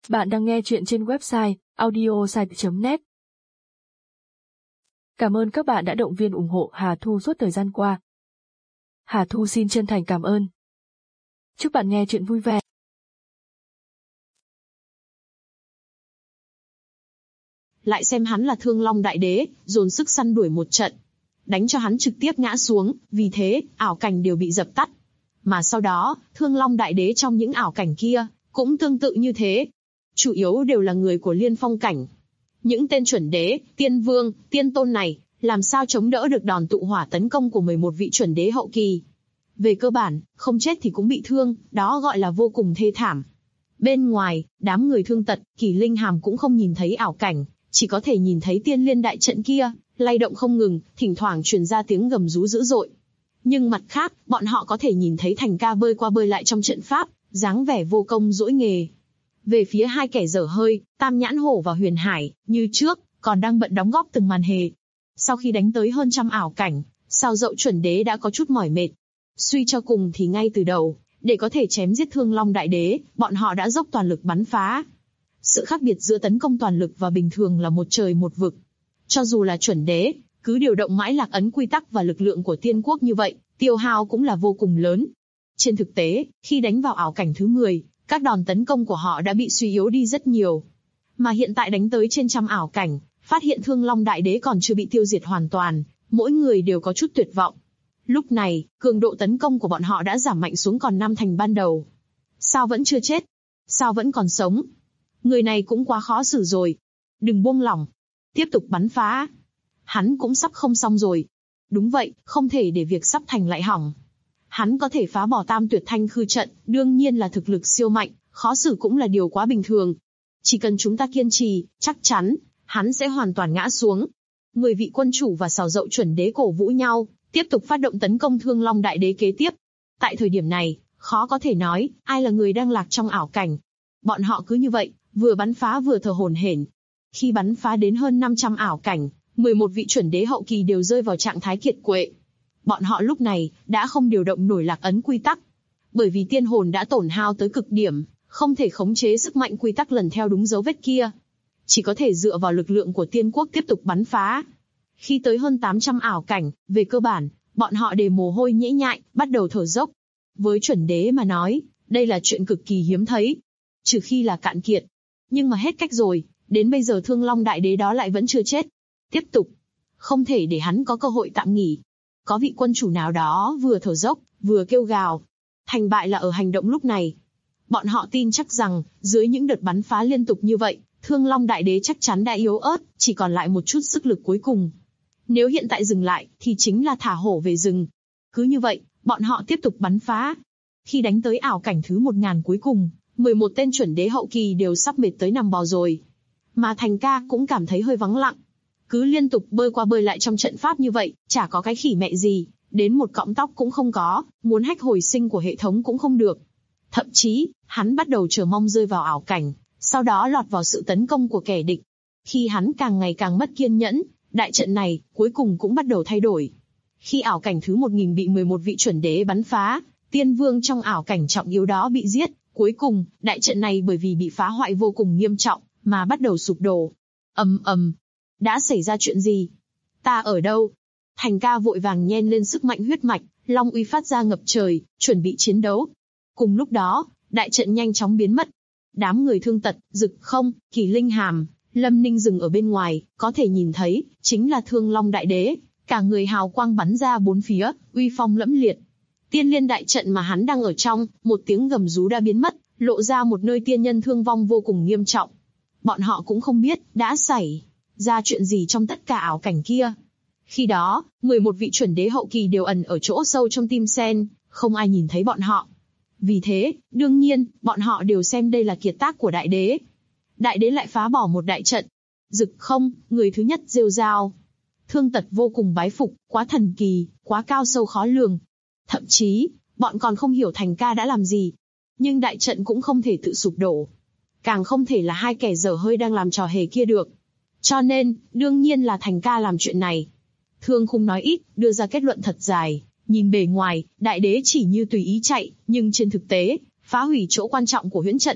Bạn đang nghe chuyện trên website audiosite.net. Cảm ơn các bạn đã động viên ủng hộ Hà Thu suốt thời gian qua. Hà Thu xin chân thành cảm ơn. Chúc bạn nghe chuyện vui vẻ. Lại xem hắn là Thương Long Đại Đế, dồn sức săn đuổi một trận, đánh cho hắn trực tiếp ngã xuống, vì thế, ảo cảnh đều bị dập tắt. Mà sau đó, Thương Long Đại Đế trong những ảo cảnh kia, cũng tương tự như thế. Chủ yếu đều là người của Liên Phong cảnh. Những tên chuẩn đế, tiên vương, tiên tôn này, làm sao chống đỡ được đòn tụ hỏa tấn công của 11 vị chuẩn đế hậu kỳ. Về cơ bản, không chết thì cũng bị thương, đó gọi là vô cùng thê thảm. Bên ngoài, đám người thương tật, Kỳ Linh Hàm cũng không nhìn thấy ảo cảnh, chỉ có thể nhìn thấy tiên liên đại trận kia, lay động không ngừng, thỉnh thoảng truyền ra tiếng gầm rú dữ dội. Nhưng mặt khác, bọn họ có thể nhìn thấy Thành Ca bơi qua bơi lại trong trận pháp, dáng vẻ vô công dỗi nghề. Về phía hai kẻ dở hơi, Tam Nhãn Hổ và Huyền Hải, như trước, còn đang bận đóng góp từng màn hề. Sau khi đánh tới hơn trăm ảo cảnh, Sao Dậu chuẩn đế đã có chút mỏi mệt. Suy cho cùng thì ngay từ đầu, để có thể chém giết Thương Long Đại Đế, bọn họ đã dốc toàn lực bắn phá. Sự khác biệt giữa tấn công toàn lực và bình thường là một trời một vực. Cho dù là chuẩn đế, cứ điều động mãi lạc ấn quy tắc và lực lượng của tiên quốc như vậy, tiêu hao cũng là vô cùng lớn. Trên thực tế, khi đánh vào ảo cảnh thứ 10, các đòn tấn công của họ đã bị suy yếu đi rất nhiều. Mà hiện tại đánh tới trên trăm ảo cảnh, phát hiện Thương Long Đại Đế còn chưa bị tiêu diệt hoàn toàn, mỗi người đều có chút tuyệt vọng. Lúc này, cường độ tấn công của bọn họ đã giảm mạnh xuống còn 5 thành ban đầu. Sao vẫn chưa chết? Sao vẫn còn sống? Người này cũng quá khó xử rồi. Đừng buông lỏng. Tiếp tục bắn phá. Hắn cũng sắp không xong rồi. Đúng vậy, không thể để việc sắp thành lại hỏng. Hắn có thể phá bỏ Tam Tuyệt Thanh Khư trận, đương nhiên là thực lực siêu mạnh, khó xử cũng là điều quá bình thường. Chỉ cần chúng ta kiên trì, chắc chắn, hắn sẽ hoàn toàn ngã xuống. 10 vị quân chủ và Sào Dậu chuẩn đế cổ vũ nhau, tiếp tục phát động tấn công Thương Long Đại Đế kế tiếp. Tại thời điểm này, khó có thể nói, ai là người đang lạc trong ảo cảnh. Bọn họ cứ như vậy, vừa bắn phá vừa thở hổn hển. Khi bắn phá đến hơn 500 ảo cảnh, 11 vị chuẩn đế hậu kỳ đều rơi vào trạng thái kiệt quệ. Bọn họ lúc này, đã không điều động nổi lạc ấn quy tắc. Bởi vì tiên hồn đã tổn hao tới cực điểm, không thể khống chế sức mạnh quy tắc lần theo đúng dấu vết kia. Chỉ có thể dựa vào lực lượng của tiên quốc tiếp tục bắn phá. Khi tới hơn 800 ảo cảnh, về cơ bản, bọn họ đều mồ hôi nhễ nhại, bắt đầu thở dốc. Với chuẩn đế mà nói, đây là chuyện cực kỳ hiếm thấy. Trừ khi là cạn kiệt. Nhưng mà hết cách rồi, đến bây giờ Thương Long Đại Đế đó lại vẫn chưa chết. Tiếp tục. Không thể để hắn có cơ hội tạm nghỉ. Có vị quân chủ nào đó vừa thở dốc, vừa kêu gào. Thành bại là ở hành động lúc này. Bọn họ tin chắc rằng, dưới những đợt bắn phá liên tục như vậy, Thương Long Đại Đế chắc chắn đã yếu ớt, chỉ còn lại một chút sức lực cuối cùng. Nếu hiện tại dừng lại, thì chính là thả hổ về rừng. Cứ như vậy, bọn họ tiếp tục bắn phá. Khi đánh tới ảo cảnh thứ 1000 cuối cùng, 11 tên chuẩn đế hậu kỳ đều sắp mệt tới nằm bò rồi. Mà Thành Ca cũng cảm thấy hơi vắng lặng. Cứ liên tục bơi qua bơi lại trong trận pháp như vậy, chả có cái khỉ mẹ gì, đến một cọng tóc cũng không có, muốn hack hồi sinh của hệ thống cũng không được. Thậm chí, hắn bắt đầu chờ mong rơi vào ảo cảnh, sau đó lọt vào sự tấn công của kẻ địch. Khi hắn càng ngày càng mất kiên nhẫn, đại trận này, cuối cùng cũng bắt đầu thay đổi. Khi ảo cảnh thứ 1000 bị 11 vị chuẩn đế bắn phá, tiên vương trong ảo cảnh trọng yếu đó bị giết, cuối cùng, đại trận này bởi vì bị phá hoại vô cùng nghiêm trọng, mà bắt đầu sụp đổ. Ầm ầm. Đã xảy ra chuyện gì? Ta ở đâu? Thành Ca vội vàng nhen lên sức mạnh huyết mạch, long uy phát ra ngập trời, chuẩn bị chiến đấu. Cùng lúc đó, đại trận nhanh chóng biến mất. Đám người thương tật, Dực Không, Kỳ Linh Hàm, Lâm Ninh dừng ở bên ngoài, có thể nhìn thấy, chính là Thương Long Đại Đế, cả người hào quang bắn ra bốn phía, uy phong lẫm liệt. Tiên liên đại trận mà hắn đang ở trong, một tiếng gầm rú đã biến mất, lộ ra một nơi tiên nhân thương vong vô cùng nghiêm trọng. Bọn họ cũng không biết, đã xảy ra chuyện gì trong tất cả ảo cảnh kia. Khi đó, 11 vị chuẩn đế hậu kỳ đều ẩn ở chỗ sâu trong tim sen, không ai nhìn thấy bọn họ. Vì thế, đương nhiên, bọn họ đều xem đây là kiệt tác của đại đế. Đại đế lại phá bỏ một đại trận. Dực Không, người thứ nhất rêu rao. Thương tật vô cùng bái phục, quá thần kỳ, quá cao sâu khó lường. Thậm chí, bọn còn không hiểu Thành Ca đã làm gì. Nhưng đại trận cũng không thể tự sụp đổ. Càng không thể là hai kẻ dở hơi đang làm trò hề kia được. Cho nên, đương nhiên là Thành Ca làm chuyện này. Thương Khung nói ít, đưa ra kết luận thật dài. Nhìn bề ngoài, đại đế chỉ như tùy ý chạy, nhưng trên thực tế, phá hủy chỗ quan trọng của huyễn trận.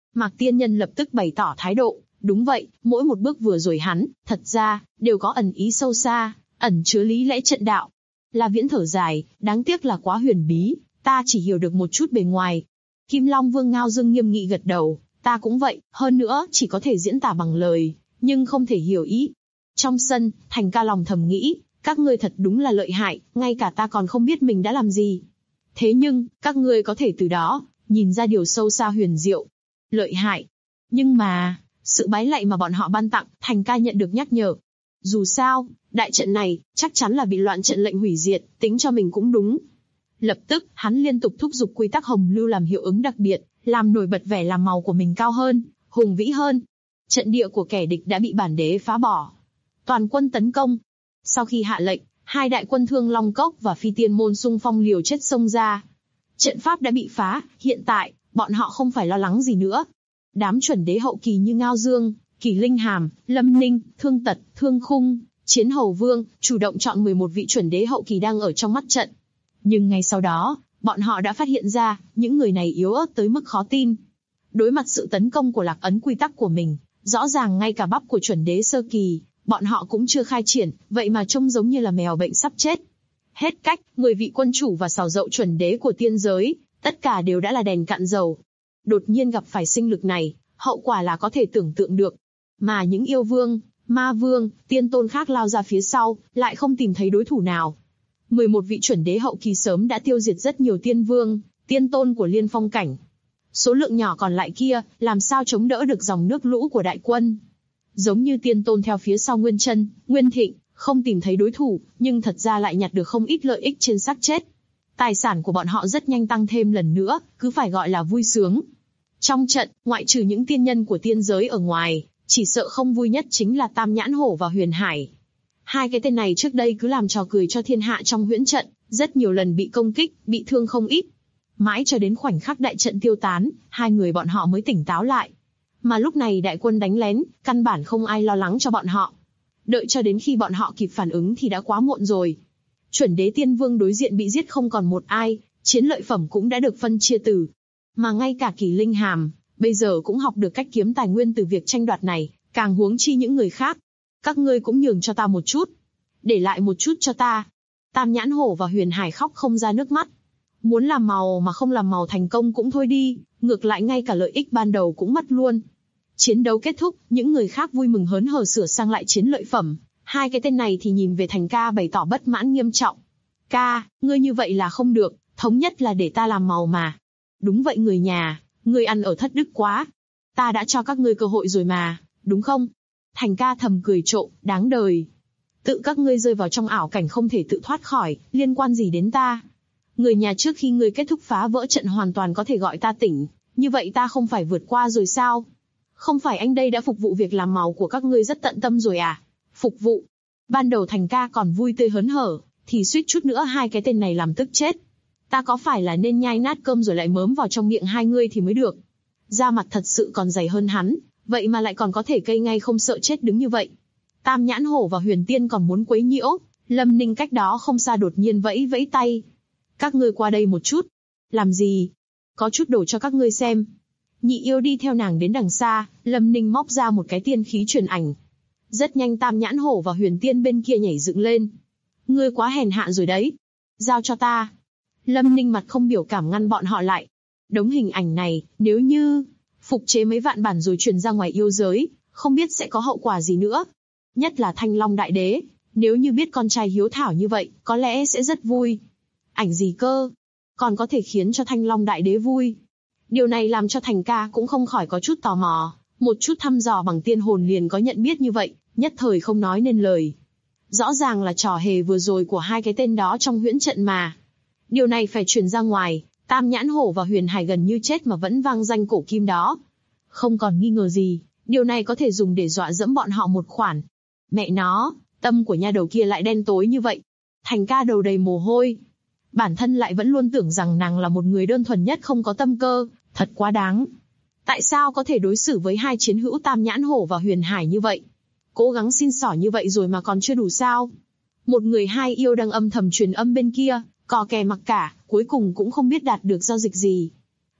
Mạc Tiên Nhân lập tức bày tỏ thái độ, đúng vậy, mỗi một bước vừa rồi hắn, thật ra, đều có ẩn ý sâu xa, ẩn chứa lý lẽ trận đạo. La Viễn thở dài, đáng tiếc là quá huyền bí, ta chỉ hiểu được một chút bề ngoài. Kim Long Vương Ngao Dương nghiêm nghị gật đầu, ta cũng vậy, hơn nữa chỉ có thể diễn tả bằng lời, nhưng không thể hiểu ý. Trong sân, Thành Ca lòng thầm nghĩ, các ngươi thật đúng là lợi hại, ngay cả ta còn không biết mình đã làm gì. Thế nhưng, các ngươi có thể từ đó, nhìn ra điều sâu xa huyền diệu. Lợi hại. Nhưng mà, sự bái lạy mà bọn họ ban tặng, Thành Ca nhận được nhắc nhở. Dù sao, đại trận này, chắc chắn là bị loạn trận lệnh hủy diệt, tính cho mình cũng đúng. Lập tức, hắn liên tục thúc giục quy tắc hồng lưu làm hiệu ứng đặc biệt, làm nổi bật vẻ làm màu của mình cao hơn, hùng vĩ hơn. Trận địa của kẻ địch đã bị bản đế phá bỏ. Toàn quân tấn công. Sau khi hạ lệnh, hai đại quân Thương Long Cốc và Phi Tiên Môn xung phong liều chết xông ra. Trận pháp đã bị phá, hiện tại, bọn họ không phải lo lắng gì nữa. Đám chuẩn đế hậu kỳ như Ngao Dương, Kỳ Linh Hàm, Lâm Ninh, Thương Tật, Thương Khung, Chiến Hầu Vương, chủ động chọn 11 vị chuẩn đế hậu kỳ đang ở trong mắt trận. Nhưng ngay sau đó, bọn họ đã phát hiện ra, những người này yếu ớt tới mức khó tin. Đối mặt sự tấn công của Lạc Ấn quy tắc của mình, rõ ràng ngay cả bắp của chuẩn đế sơ kỳ, bọn họ cũng chưa khai triển, vậy mà trông giống như là mèo bệnh sắp chết. Hết cách, 10 vị quân chủ và sào dậu chuẩn đế của tiên giới, tất cả đều đã là đèn cạn dầu. Đột nhiên gặp phải sinh lực này, hậu quả là có thể tưởng tượng được. Mà những yêu vương, ma vương, tiên tôn khác lao ra phía sau, lại không tìm thấy đối thủ nào. 11 vị chuẩn đế hậu kỳ sớm đã tiêu diệt rất nhiều tiên vương, tiên tôn của Liên Phong cảnh. Số lượng nhỏ còn lại kia, làm sao chống đỡ được dòng nước lũ của đại quân. Giống như tiên tôn theo phía sau Nguyên Chân, Nguyên Thịnh, không tìm thấy đối thủ, nhưng thật ra lại nhặt được không ít lợi ích trên xác chết. Tài sản của bọn họ rất nhanh tăng thêm lần nữa, cứ phải gọi là vui sướng. Trong trận, ngoại trừ những tiên nhân của tiên giới ở ngoài, chỉ sợ không vui nhất chính là Tam Nhãn Hổ và Huyền Hải. Hai cái tên này trước đây cứ làm trò cười cho thiên hạ trong huyễn trận, rất nhiều lần bị công kích, bị thương không ít. Mãi cho đến khoảnh khắc đại trận tiêu tán, hai người bọn họ mới tỉnh táo lại. Mà lúc này đại quân đánh lén, căn bản không ai lo lắng cho bọn họ. Đợi cho đến khi bọn họ kịp phản ứng thì đã quá muộn rồi. Chuẩn đế tiên vương đối diện bị giết không còn một ai, chiến lợi phẩm cũng đã được phân chia từ. Mà ngay cả Kỳ Linh Hàm, bây giờ cũng học được cách kiếm tài nguyên từ việc tranh đoạt này, càng huống chi những người khác. Các ngươi cũng nhường cho ta một chút. Để lại một chút cho ta. Tam Nhãn Hổ và Huyền Hải khóc không ra nước mắt. Muốn làm màu mà không làm màu thành công cũng thôi đi, ngược lại ngay cả lợi ích ban đầu cũng mất luôn. Chiến đấu kết thúc, những người khác vui mừng hớn hở sửa sang lại chiến lợi phẩm. Hai cái tên này thì nhìn về Thành Ca bày tỏ bất mãn nghiêm trọng. Ca, ngươi như vậy là không được, thống nhất là để ta làm màu mà. Đúng vậy người nhà, ngươi ăn ở thất đức quá. Ta đã cho các ngươi cơ hội rồi mà, đúng không? Thành Ca thầm cười trộm, đáng đời. Tự các ngươi rơi vào trong ảo cảnh không thể tự thoát khỏi, liên quan gì đến ta? Người nhà trước khi ngươi kết thúc phá vỡ trận hoàn toàn có thể gọi ta tỉnh, như vậy ta không phải vượt qua rồi sao? Không phải anh đây đã phục vụ việc làm màu của các ngươi rất tận tâm rồi à? Phục vụ. Ban đầu Thành Ca còn vui tươi hớn hở, thì suýt chút nữa hai cái tên này làm tức chết. Ta có phải là nên nhai nát cơm rồi lại mớm vào trong miệng hai ngươi thì mới được. Da mặt thật sự còn dày hơn hắn, vậy mà lại còn có thể cây ngay không sợ chết đứng như vậy. Tam Nhãn Hổ và Huyền Tiên còn muốn quấy nhiễu, Lâm Ninh cách đó không xa đột nhiên vẫy vẫy tay. Các ngươi qua đây một chút. Làm gì? Có chút đồ cho các ngươi xem. Nhị yêu đi theo nàng đến đằng xa, Lâm Ninh móc ra một cái tiên khí truyền ảnh. Rất nhanh Tam Nhãn Hổ và Huyền Tiên bên kia nhảy dựng lên. Ngươi quá hèn hạ rồi đấy. Giao cho ta. Lâm Ninh mặt không biểu cảm ngăn bọn họ lại. Đống hình ảnh này, nếu như phục chế mấy vạn bản rồi truyền ra ngoài yêu giới, không biết sẽ có hậu quả gì nữa. Nhất là Thanh Long Đại Đế, nếu như biết con trai hiếu thảo như vậy, có lẽ sẽ rất vui. Ảnh gì cơ? Còn có thể khiến cho Thanh Long Đại Đế vui. Điều này làm cho Thành Ca cũng không khỏi có chút tò mò, một chút thăm dò bằng tiên hồn liền có nhận biết như vậy, nhất thời không nói nên lời. Rõ ràng là trò hề vừa rồi của hai cái tên đó trong huyễn trận mà. Điều này phải truyền ra ngoài, Tam Nhãn Hổ và Huyền Hải gần như chết mà vẫn vang danh cổ kim đó. Không còn nghi ngờ gì, điều này có thể dùng để dọa dẫm bọn họ một khoản. Mẹ nó, tâm của nha đầu kia lại đen tối như vậy. Thành Ca đầu đầy mồ hôi. Bản thân lại vẫn luôn tưởng rằng nàng là một người đơn thuần nhất không có tâm cơ, thật quá đáng. Tại sao có thể đối xử với hai chiến hữu Tam Nhãn Hổ và Huyền Hải như vậy? Cố gắng xin xỏ như vậy rồi mà còn chưa đủ sao? Một người hai yêu đang âm thầm truyền âm bên kia, cò kè mặc cả, cuối cùng cũng không biết đạt được giao dịch gì.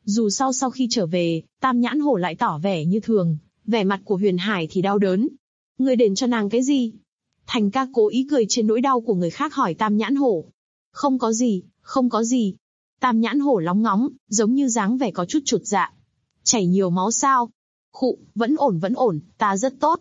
Dù sau khi trở về, Tam Nhãn Hổ lại tỏ vẻ như thường, vẻ mặt của Huyền Hải thì đau đớn. Ngươi đền cho nàng cái gì? Thành ca cố ý cười trên nỗi đau của người khác hỏi Tam Nhãn Hổ. Không có gì, không có gì. Tam Nhãn Hổ lóng ngóng, giống như dáng vẻ có chút chột dạ. Chảy nhiều máu sao? Khụ, vẫn ổn, ta rất tốt.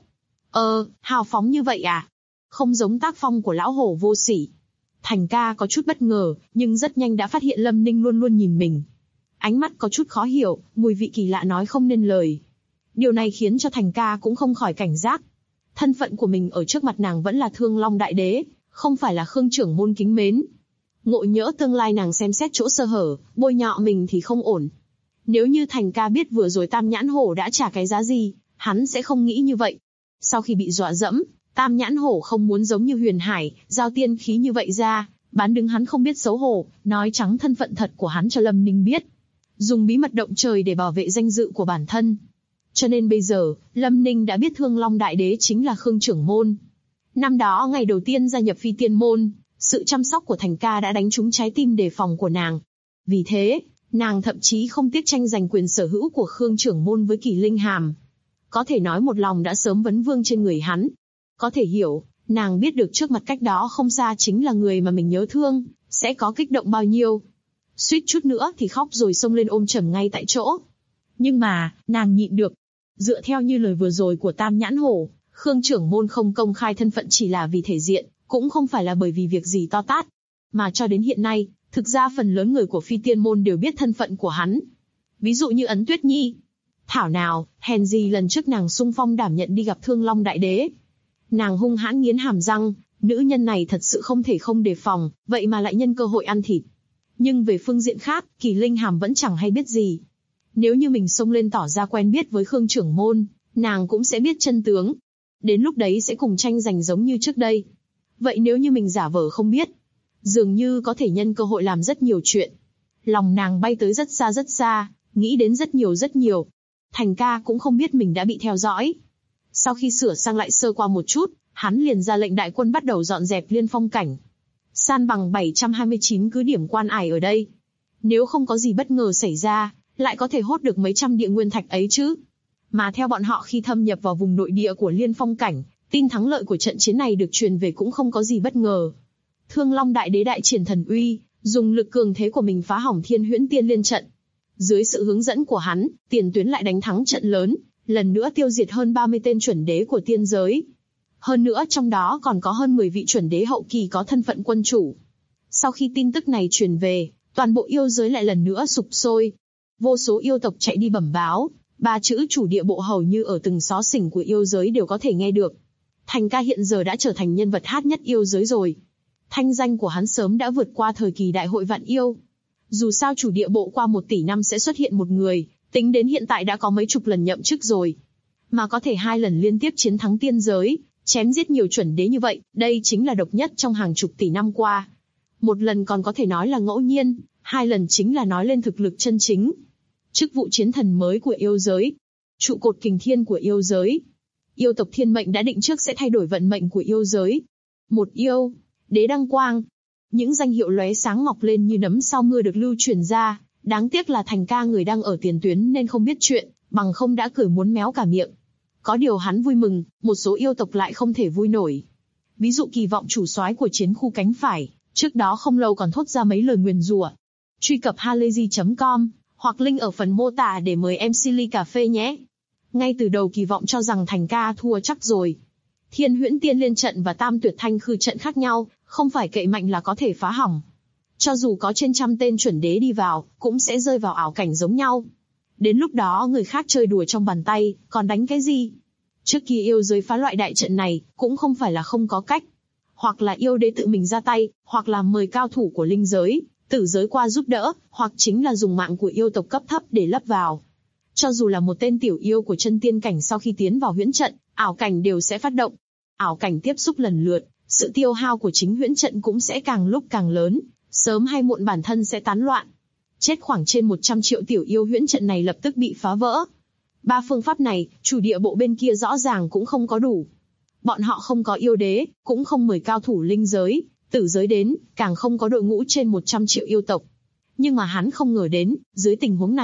Hào phóng như vậy à? Không giống tác phong của lão hổ vô sỉ. Thành ca có chút bất ngờ, nhưng rất nhanh đã phát hiện Lâm Ninh luôn luôn nhìn mình. Ánh mắt có chút khó hiểu, mùi vị kỳ lạ nói không nên lời. Điều này khiến cho Thành ca cũng không khỏi cảnh giác. Thân phận của mình ở trước mặt nàng vẫn là Thương Long Đại Đế, không phải là Khương trưởng môn kính mến. Ngộ nhỡ tương lai nàng xem xét chỗ sơ hở, bôi nhọ mình thì không ổn. Nếu như Thành ca biết vừa rồi Tam Nhãn Hổ đã trả cái giá gì, hắn sẽ không nghĩ như vậy. Sau khi bị dọa dẫm, Tam Nhãn Hổ không muốn giống như Huyền Hải, giao tiên khí như vậy ra, bán đứng hắn không biết xấu hổ, nói trắng thân phận thật của hắn cho Lâm Ninh biết. Dùng bí mật động trời để bảo vệ danh dự của bản thân. Cho nên bây giờ, Lâm Ninh đã biết Thương Long Đại Đế chính là Khương trưởng môn. Năm đó ngày đầu tiên gia nhập Phi Tiên môn, sự chăm sóc của Thành ca đã đánh trúng trái tim đề phòng của nàng. Vì thế, nàng thậm chí không tiếc tranh giành quyền sở hữu của Khương trưởng môn với Kỳ Linh Hàm. Có thể nói một lòng đã sớm vấn vương trên người hắn. Có thể hiểu, nàng biết được trước mặt cách đó không xa chính là người mà mình nhớ thương, sẽ có kích động bao nhiêu. Suýt chút nữa thì khóc rồi xông lên ôm chầm ngay tại chỗ. Nhưng mà, nàng nhịn được. Dựa theo như lời vừa rồi của Tam Nhãn Hổ, Khương trưởng môn không công khai thân phận chỉ là vì thể diện, cũng không phải là bởi vì việc gì to tát. Mà cho đến hiện nay, thực ra phần lớn người của Phi Tiên môn đều biết thân phận của hắn. Ví dụ như Ấn Tuyết Nhi. Thảo nào, hèn gì lần trước nàng xung phong đảm nhận đi gặp Thương Long Đại Đế. Nàng hung hãn nghiến hàm răng, nữ nhân này thật sự không thể không đề phòng, vậy mà lại nhân cơ hội ăn thịt. Nhưng về phương diện khác, Kỳ Linh Hàm vẫn chẳng hay biết gì. Nếu như mình xông lên tỏ ra quen biết với Khương trưởng môn, nàng cũng sẽ biết chân tướng. Đến lúc đấy sẽ cùng tranh giành giống như trước đây. Vậy nếu như mình giả vờ không biết, dường như có thể nhân cơ hội làm rất nhiều chuyện. Lòng nàng bay tới rất xa, nghĩ đến rất nhiều. Thành ca cũng không biết mình đã bị theo dõi. Sau khi sửa sang lại sơ qua một chút, hắn liền ra lệnh đại quân bắt đầu dọn dẹp Liên Phong cảnh. San bằng 729 cứ điểm quan ải ở đây. Nếu không có gì bất ngờ xảy ra, lại có thể hốt được mấy trăm địa nguyên thạch ấy chứ. Mà theo bọn họ khi thâm nhập vào vùng nội địa của Liên Phong cảnh, tin thắng lợi của trận chiến này được truyền về cũng không có gì bất ngờ. Thương Long Đại Đế đại triển thần uy, dùng lực cường thế của mình phá hỏng Thiên Huyễn Tiên Liên trận. Dưới sự hướng dẫn của hắn, tiền tuyến lại đánh thắng trận lớn, lần nữa tiêu diệt hơn 30 tên chuẩn đế của tiên giới. Hơn nữa trong đó còn có hơn 10 vị chuẩn đế hậu kỳ có thân phận quân chủ. Sau khi tin tức này truyền về, toàn bộ yêu giới lại lần nữa sục sôi. Vô số yêu tộc chạy đi bẩm báo, 3 chữ chủ địa bộ hầu như ở từng xó xỉnh của yêu giới đều có thể nghe được. Thành ca hiện giờ đã trở thành nhân vật hot nhất yêu giới rồi. Thanh danh của hắn sớm đã vượt qua thời kỳ đại hội vạn yêu. Dù sao chủ địa bộ qua 1 tỷ năm sẽ xuất hiện một người, tính đến hiện tại đã có mấy chục lần nhậm chức rồi. Mà có thể 2 lần liên tiếp chiến thắng tiên giới, chém giết nhiều chuẩn đế như vậy, đây chính là độc nhất trong hàng chục tỷ năm qua. 1 lần còn có thể nói là ngẫu nhiên, 2 lần chính là nói lên thực lực chân chính. Chức vụ chiến thần mới của yêu giới, trụ cột kình thiên của yêu giới. Yêu tộc thiên mệnh đã định trước sẽ thay đổi vận mệnh của yêu giới. Một yêu, đế đăng quang. Những danh hiệu lóe sáng mọc lên như nấm sau mưa được lưu truyền ra, đáng tiếc là Thành ca người đang ở tiền tuyến nên không biết chuyện, bằng không đã cười muốn méo cả miệng. Có điều hắn vui mừng, một số yêu tộc lại không thể vui nổi. Ví dụ Kỳ Vọng chủ soái của chiến khu cánh phải, trước đó không lâu còn thốt ra mấy lời nguyền rủa. Truy cập halayzi.com hoặc link ở phần mô tả để mời MC ly cà phê nhé. Ngay từ đầu Kỳ Vọng cho rằng Thành ca thua chắc rồi. Thiên Huyễn Tiên Liên trận và Tam Tuyệt Thanh Khư trận khác nhau, không phải cậy mạnh là có thể phá hỏng. Cho dù có trên trăm tên chuẩn đế đi vào, cũng sẽ rơi vào ảo cảnh giống nhau. Đến lúc đó người khác chơi đùa trong bàn tay, còn đánh cái gì? Trước kia yêu giới phá loại đại trận này, cũng không phải là không có cách. Hoặc là yêu đế tự mình ra tay, hoặc là mời cao thủ của linh giới, tử giới qua giúp đỡ, hoặc chính là dùng mạng của yêu tộc cấp thấp để lấp vào. Cho dù là một tên tiểu yêu của chân tiên cảnh sau khi tiến vào huyễn trận, ảo cảnh đều sẽ phát động. Ảo cảnh tiếp xúc lần lượt, sự tiêu hao của chính huyễn trận cũng sẽ càng lúc càng lớn, sớm hay muộn bản thân sẽ tán loạn. Chết khoảng trên 100 triệu tiểu yêu huyễn trận này lập tức bị phá vỡ. 3 phương pháp này, chủ địa bộ bên kia rõ ràng cũng không có đủ. Bọn họ không có yêu đế, cũng không mời cao thủ linh giới, tử giới đến, càng không có đội ngũ trên 100 triệu yêu tộc. Nhưng mà hắn không ngờ đến, dưới tình huống này,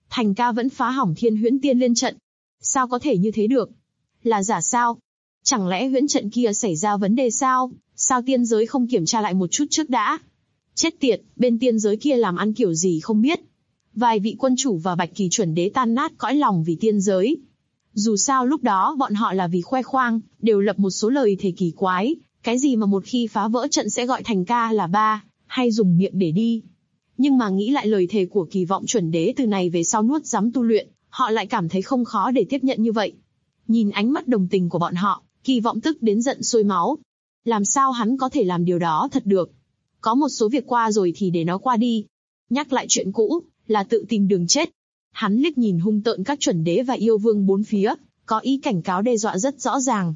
Thành ca vẫn phá hỏng Thiên Huyễn Tiên Liên trận. Sao có thể như thế được? Là giả sao? Chẳng lẽ huyễn trận kia xảy ra vấn đề sao? Sao tiên giới không kiểm tra lại một chút trước đã? Chết tiệt, bên tiên giới kia làm ăn kiểu gì không biết. Vài vị quân chủ và Bạch Kỳ chuẩn đế tan nát cõi lòng vì tiên giới. Dù sao lúc đó bọn họ là vì khoe khoang, đều lập một số lời thề kỳ quái, cái gì mà một khi phá vỡ trận sẽ gọi Thành ca là ba, hay dùng miệng để đi. Nhưng mà nghĩ lại lời thề của Kỳ Vọng chuẩn đế từ này về sau nuốt giấm tu luyện, họ lại cảm thấy không khó để tiếp nhận như vậy. Nhìn ánh mắt đồng tình của bọn họ, Kỳ Vọng tức đến giận sôi máu. Làm sao hắn có thể làm điều đó thật được? Có một số việc qua rồi thì để nó qua đi. Nhắc lại chuyện cũ, là tự tìm đường chết. Hắn liếc nhìn hung tợn các chuẩn đế và yêu vương bốn phía, có ý cảnh cáo đe dọa rất rõ ràng.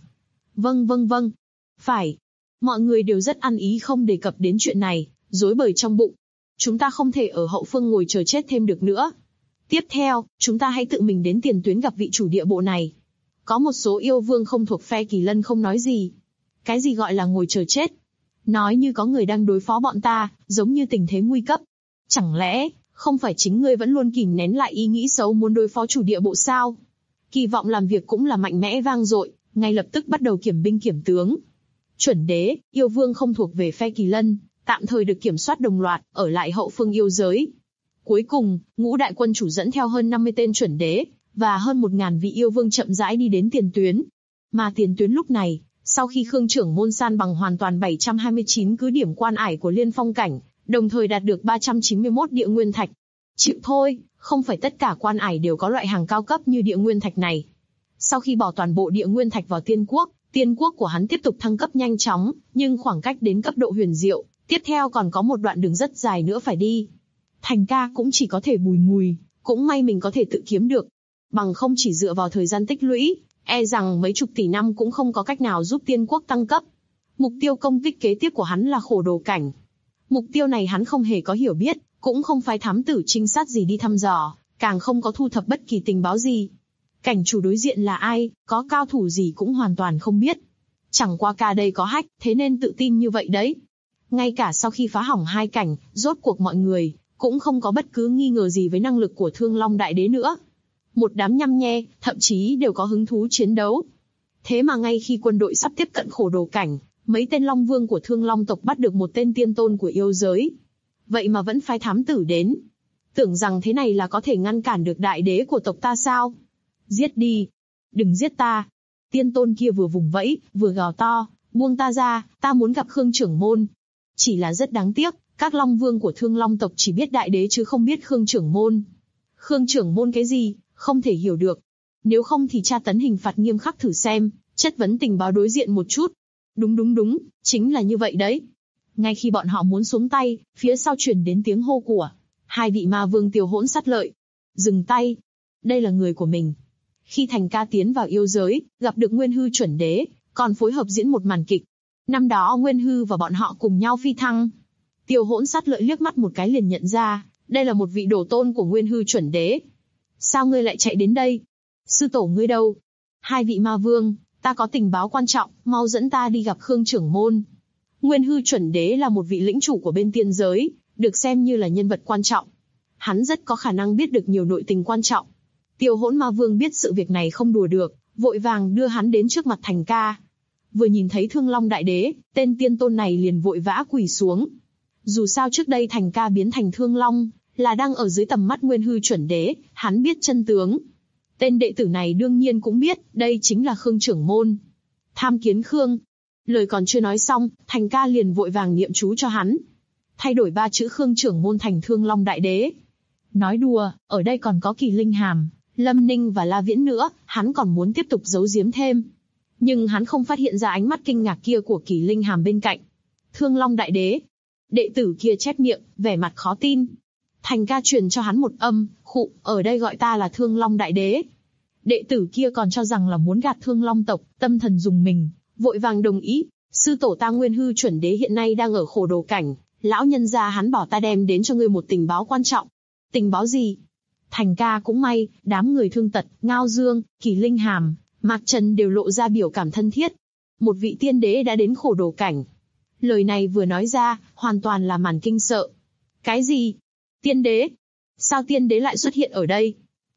Vâng. Phải. Mọi người đều rất ăn ý không đề cập đến chuyện này, rối bời trong bụng. Chúng ta không thể ở hậu phương ngồi chờ chết thêm được nữa. Tiếp theo, chúng ta hãy tự mình đến tiền tuyến gặp vị chủ địa bộ này. Có một số yêu vương không thuộc phe Kỳ Lân không nói gì. Cái gì gọi là ngồi chờ chết? Nói như có người đang đối phó bọn ta, giống như tình thế nguy cấp. Chẳng lẽ, không phải chính ngươi vẫn luôn kìm nén lại ý nghĩ xấu muốn đối phó chủ địa bộ sao? Kỳ Vọng làm việc cũng là mạnh mẽ vang dội, ngay lập tức bắt đầu kiểm binh kiểm tướng. Chuẩn đế, yêu vương không thuộc về phe Kỳ Lân, tạm thời được kiểm soát đồng loạt, ở lại hậu phương yêu giới. Cuối cùng, ngũ đại quân chủ dẫn theo hơn 50 tên chuẩn đế, và hơn 1000 vị yêu vương chậm rãi đi đến tiền tuyến. Mà tiền tuyến lúc này, sau khi Khương Trưởng Môn san bằng hoàn toàn 729 cứ điểm quan ải của Liên Phong cảnh, đồng thời đạt được 391 địa nguyên thạch. Chịu thôi, không phải tất cả quan ải đều có loại hàng cao cấp như địa nguyên thạch này. Sau khi bỏ toàn bộ địa nguyên thạch vào tiên quốc của hắn tiếp tục thăng cấp nhanh chóng, nhưng khoảng cách đến cấp độ huyền diệu, tiếp theo còn có một đoạn đường rất dài nữa phải đi. Thành ca cũng chỉ có thể bùi ngùi, cũng may mình có thể tự kiếm được. Bằng không chỉ dựa vào thời gian tích lũy, e rằng mấy chục tỷ năm cũng không có cách nào giúp tiên quốc tăng cấp. Mục tiêu công kích kế tiếp của hắn là Khổ Đồ cảnh. Mục tiêu này hắn không hề có hiểu biết, cũng không phái thám tử trinh sát gì đi thăm dò, càng không có thu thập bất kỳ tình báo gì. Cảnh chủ đối diện là ai, có cao thủ gì cũng hoàn toàn không biết. Chẳng qua ca đây có hách, thế nên tự tin như vậy đấy. Ngay cả sau khi phá hỏng hai cảnh, rốt cuộc mọi người cũng không có bất cứ nghi ngờ gì với năng lực của Thương Long Đại Đế nữa. Một đám nhăm nhe, thậm chí đều có hứng thú chiến đấu. Thế mà ngay khi quân đội sắp tiếp cận Khổ Đồ cảnh, mấy tên Long Vương của Thương Long tộc bắt được một tên tiên tôn của yêu giới. Vậy mà vẫn phái thám tử đến. Tưởng rằng thế này là có thể ngăn cản được đại đế của tộc ta sao? Giết đi! Đừng giết ta! Tiên tôn kia vừa vùng vẫy, vừa gào to, buông ta ra, ta muốn gặp Khương Trưởng Môn. Chỉ là rất đáng tiếc, các Long Vương của Thương Long tộc chỉ biết đại đế chứ không biết Khương Trưởng Môn. Khương Trưởng Môn cái gì? Không thể hiểu được. Nếu không thì tra tấn hình phạt nghiêm khắc thử xem, chất vấn tình báo đối diện một chút. Đúng, chính là như vậy đấy. Ngay khi bọn họ muốn xuống tay, phía sau truyền đến tiếng hô của hai vị ma vương Tiêu Hỗn Sát Lợi. Dừng tay. Đây là người của mình. Khi Thành ca tiến vào yêu giới, gặp được Nguyên Hư chuẩn đế, còn phối hợp diễn một màn kịch. Năm đó Nguyên Hư và bọn họ cùng nhau phi thăng. Tiêu Hỗn Sát Lợi liếc mắt một cái liền nhận ra, đây là một vị đồ tôn của Nguyên Hư chuẩn đế. Sao ngươi lại chạy đến đây? Sư tổ ngươi đâu? Hai vị ma vương, ta có tình báo quan trọng, mau dẫn ta đi gặp Khương Trưởng Môn. Nguyên Hư chuẩn đế là một vị lĩnh chủ của bên tiên giới, được xem như là nhân vật quan trọng. Hắn rất có khả năng biết được nhiều nội tình quan trọng. Tiêu Hỗn ma vương biết sự việc này không đùa được, vội vàng đưa hắn đến trước mặt Thành ca. Vừa nhìn thấy Thương Long Đại Đế, tên tiên tôn này liền vội vã quỳ xuống. Dù sao trước đây Thành ca biến thành Thương Long, là đang ở dưới tầm mắt Nguyên Hư chuẩn đế, hắn biết chân tướng. Tên đệ tử này đương nhiên cũng biết, đây chính là Khương Trưởng Môn. Tham kiến Khương. Lời còn chưa nói xong, Thành ca liền vội vàng niệm chú cho hắn. Thay đổi 3 chữ Khương Trưởng Môn thành Thương Long Đại Đế. Nói đùa, ở đây còn có Kỳ Linh Hàm, Lâm Ninh và La Viễn nữa, hắn còn muốn tiếp tục giấu giếm thêm. Nhưng hắn không phát hiện ra ánh mắt kinh ngạc kia của Kỳ Linh Hàm bên cạnh. Thương Long Đại Đế. Đệ tử kia chép miệng, vẻ mặt khó tin. Thành ca truyền cho hắn một âm, khụ, ở đây gọi ta là Thương Long Đại Đế. Đệ tử kia còn cho rằng là muốn gạt Thương Long tộc, tâm thần dùng mình, vội vàng đồng ý. Sư tổ ta Nguyên Hư chuẩn đế hiện nay đang ở Khổ Đồ cảnh, lão nhân gia hắn bảo ta đem đến cho ngươi một tình báo quan trọng. Tình báo gì? Thành ca cũng may, đám người Thương Tật, Ngao Dương, Kỳ Linh Hàm, Mạc Trần đều lộ ra biểu cảm thân thiết. Một vị tiên đế đã đến Khổ Đồ cảnh. Lời này vừa nói ra, hoàn toàn là màn kinh sợ. Cái gì? Tiên đế? Sao tiên đế lại xuất hiện ở đây?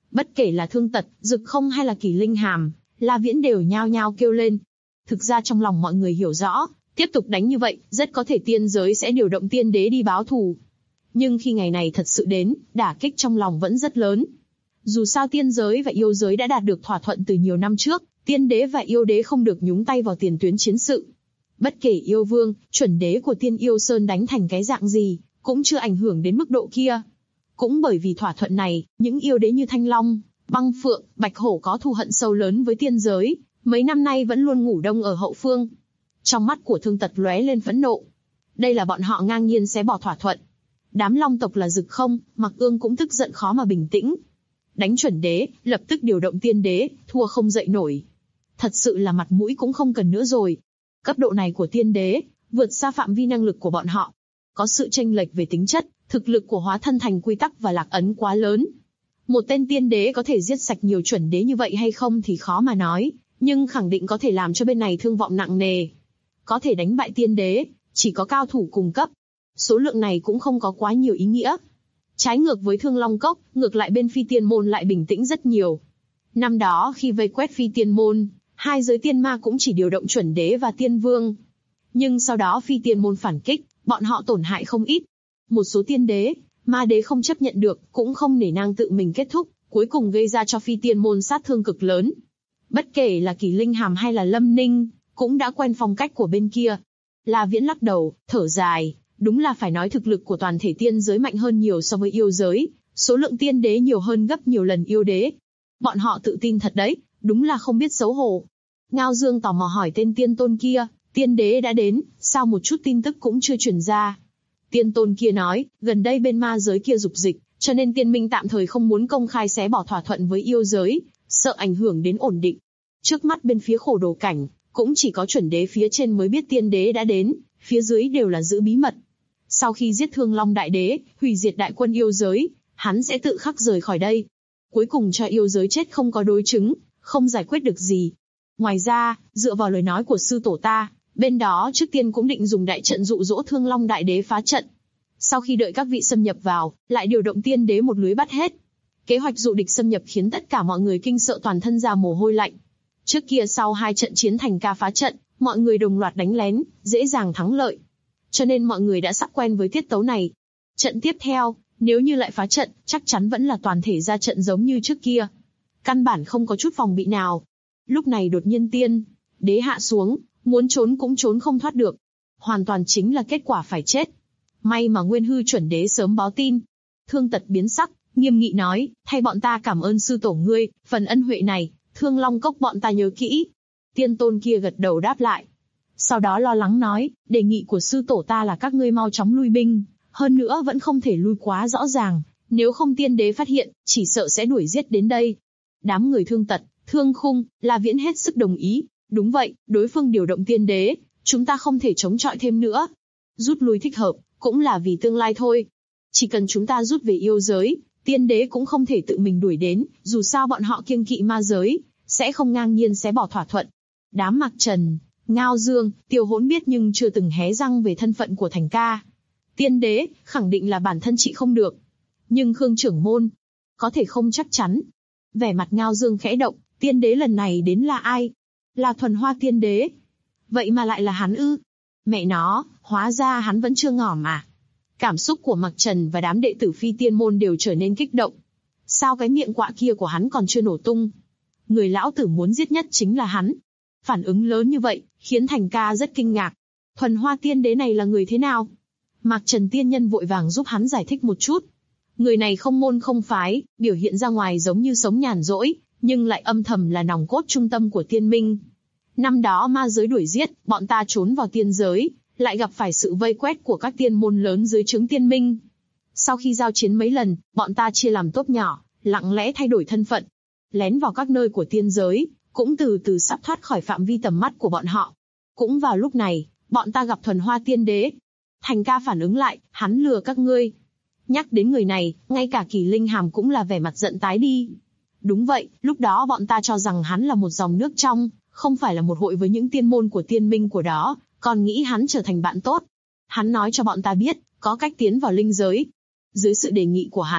Bất kể là Thương Tật, Dực Không hay là Kỳ Linh Hàm, La Viễn đều nhao nhao kêu lên. Thực ra trong lòng mọi người hiểu rõ, tiếp tục đánh như vậy, rất có thể tiên giới sẽ điều động tiên đế đi báo thù. Nhưng khi ngày này thật sự đến, đả kích trong lòng vẫn rất lớn. Dù sao tiên giới và yêu giới đã đạt được thỏa thuận từ nhiều năm trước, tiên đế và yêu đế không được nhúng tay vào tiền tuyến chiến sự. Bất kể yêu vương, chuẩn đế của Tiên Yêu Sơn đánh thành cái dạng gì, cũng chưa ảnh hưởng đến mức độ kia. Cũng bởi vì thỏa thuận này, những yêu đế như Thanh Long, Băng Phượng, Bạch Hổ có thù hận sâu lớn với tiên giới, mấy năm nay vẫn luôn ngủ đông ở hậu phương. Trong mắt của Thương Tật lóe lên phẫn nộ. Đây là bọn họ ngang nhiên xé bỏ thỏa thuận. Đám long tộc là Dực Không, Mặc Ương cũng tức giận khó mà bình tĩnh. Đánh chuẩn đế, lập tức điều động tiên đế, thua không dậy nổi. Thật sự là mặt mũi cũng không cần nữa rồi. Cấp độ này của tiên đế, vượt xa phạm vi năng lực của bọn họ. Có sự chênh lệch về tính chất, thực lực của hóa thân thành quy tắc và lạc ấn quá lớn. Một tên tiên đế có thể giết sạch nhiều chuẩn đế như vậy hay không thì khó mà nói, nhưng khẳng định có thể làm cho bên này thương vọng nặng nề. Có thể đánh bại tiên đế, chỉ có cao thủ cùng cấp. Số lượng này cũng không có quá nhiều ý nghĩa. Trái ngược với Thương Long Cốc, ngược lại bên Phi Tiên Môn lại bình tĩnh rất nhiều. Năm đó khi vây quét Phi Tiên Môn, hai giới tiên ma cũng chỉ điều động chuẩn đế và tiên vương. Nhưng sau đó Phi Tiên Môn phản kích, bọn họ tổn hại không ít. Một số tiên đế, ma đế không chấp nhận được, cũng không nể nang tự mình kết thúc, cuối cùng gây ra cho Phi Tiên Môn sát thương cực lớn. Bất kể là Kỳ Linh Hàm hay là Lâm Ninh, cũng đã quen phong cách của bên kia. La Viễn lắc đầu, thở dài, đúng là phải nói thực lực của toàn thể tiên giới mạnh hơn nhiều so với yêu giới, số lượng tiên đế nhiều hơn gấp nhiều lần yêu đế. Bọn họ tự tin thật đấy, đúng là không biết xấu hổ. Ngao Dương tò mò hỏi tên tiên tôn kia, tiên đế đã đến, sao một chút tin tức cũng chưa truyền ra. Tiên tôn kia nói, gần đây bên ma giới kia dục dịch, cho nên tiên minh tạm thời không muốn công khai xé bỏ thỏa thuận với yêu giới, sợ ảnh hưởng đến ổn định. Trước mắt bên phía Khổ Đồ Cảnh, cũng chỉ có chuẩn đế phía trên mới biết tiên đế đã đến, phía dưới đều là giữ bí mật. Sau khi giết Thương Long Đại Đế, hủy diệt đại quân yêu giới, hắn sẽ tự khắc rời khỏi đây. Cuối cùng cho yêu giới chết không có đối chứng, không giải quyết được gì. Ngoài ra, dựa vào lời nói của sư tổ ta, bên đó trước tiên cũng định dùng đại trận dụ dỗ Thương Long Đại Đế phá trận. Sau khi đợi các vị xâm nhập vào, lại điều động tiên đế một lưới bắt hết. Kế hoạch dụ địch xâm nhập khiến tất cả mọi người kinh sợ toàn thân ra mồ hôi lạnh. Trước kia sau hai trận chiến thành ca phá trận, mọi người đồng loạt đánh lén, dễ dàng thắng lợi. Cho nên mọi người đã sắp quen với tiết tấu này. Trận tiếp theo, nếu như lại phá trận, chắc chắn vẫn là toàn thể ra trận giống như trước kia. Căn bản không có chút phòng bị nào. Lúc này đột nhiên tiên đế hạ xuống, muốn trốn cũng trốn không thoát được. Hoàn toàn chính là kết quả phải chết. May mà Nguyên Hư chuẩn đế sớm báo tin. Thương Tật biến sắc, nghiêm nghị nói, thay bọn ta cảm ơn sư tổ ngươi, phần ân huệ này, Thương Long Cốc bọn ta nhớ kỹ. Tiên tôn kia gật đầu đáp lại. Sau đó lo lắng nói, đề nghị của sư tổ ta là các ngươi mau chóng lui binh, hơn nữa vẫn không thể lui quá rõ ràng, nếu không tiên đế phát hiện, chỉ sợ sẽ đuổi giết đến đây. Đám người Thương Tật, Thương Khung, La Viễn hết sức đồng ý. Đúng vậy, đối phương điều động tiên đế, chúng ta không thể chống chọi thêm nữa. Rút lui thích hợp, cũng là vì tương lai thôi. Chỉ cần chúng ta rút về yêu giới, tiên đế cũng không thể tự mình đuổi đến, dù sao bọn họ kiêng kỵ ma giới, sẽ không ngang nhiên xé bỏ thỏa thuận. Đám Mạc Trần, Ngao Dương, Tiêu Hỗn biết nhưng chưa từng hé răng về thân phận của Thành Ca. Tiên đế, khẳng định là bản thân chị không được. Nhưng Khương trưởng môn, có thể không chắc chắn. Vẻ mặt Ngao Dương khẽ động, tiên đế lần này đến là ai? Là Thuần Hoa tiên đế. Vậy mà lại là hắn ư? Mẹ nó, hóa ra hắn vẫn chưa ngỏ mà. Cảm xúc của Mạc Trần và đám đệ tử Phi Tiên môn đều trở nên kích động. Sao cái miệng quạ kia của hắn còn chưa nổ tung? Người lão tử muốn giết nhất chính là hắn. Phản ứng lớn như vậy, khiến Thành Ca rất kinh ngạc. Thuần Hoa tiên đế này là người thế nào? Mạc Trần tiên nhân vội vàng giúp hắn giải thích một chút. Người này không môn không phái, biểu hiện ra ngoài giống như sống nhàn rỗi, nhưng lại âm thầm là nòng cốt trung tâm của tiên minh. Năm đó ma giới đuổi giết, bọn ta trốn vào tiên giới, lại gặp phải sự vây quét của các tiên môn lớn dưới trướng tiên minh. Sau khi giao chiến mấy lần, bọn ta chia làm tốp nhỏ, lặng lẽ thay đổi thân phận, lén vào các nơi của tiên giới, cũng từ từ sắp thoát khỏi phạm vi tầm mắt của bọn họ. Cũng vào lúc này, bọn ta gặp Thuần Hoa tiên đế. Thành Ca phản ứng lại, hắn lừa các ngươi. Nhắc đến người này, ngay cả Kỳ Linh Hàm cũng là vẻ mặt giận tái đi. Đúng vậy, lúc đó bọn ta cho rằng hắn là một dòng nước trong, không phải là một hội với những tiên môn của tiên minh của đó, còn nghĩ hắn trở thành bạn tốt. Hắn nói cho bọn ta biết, có cách tiến vào linh giới. Dưới sự đề nghị của hắn,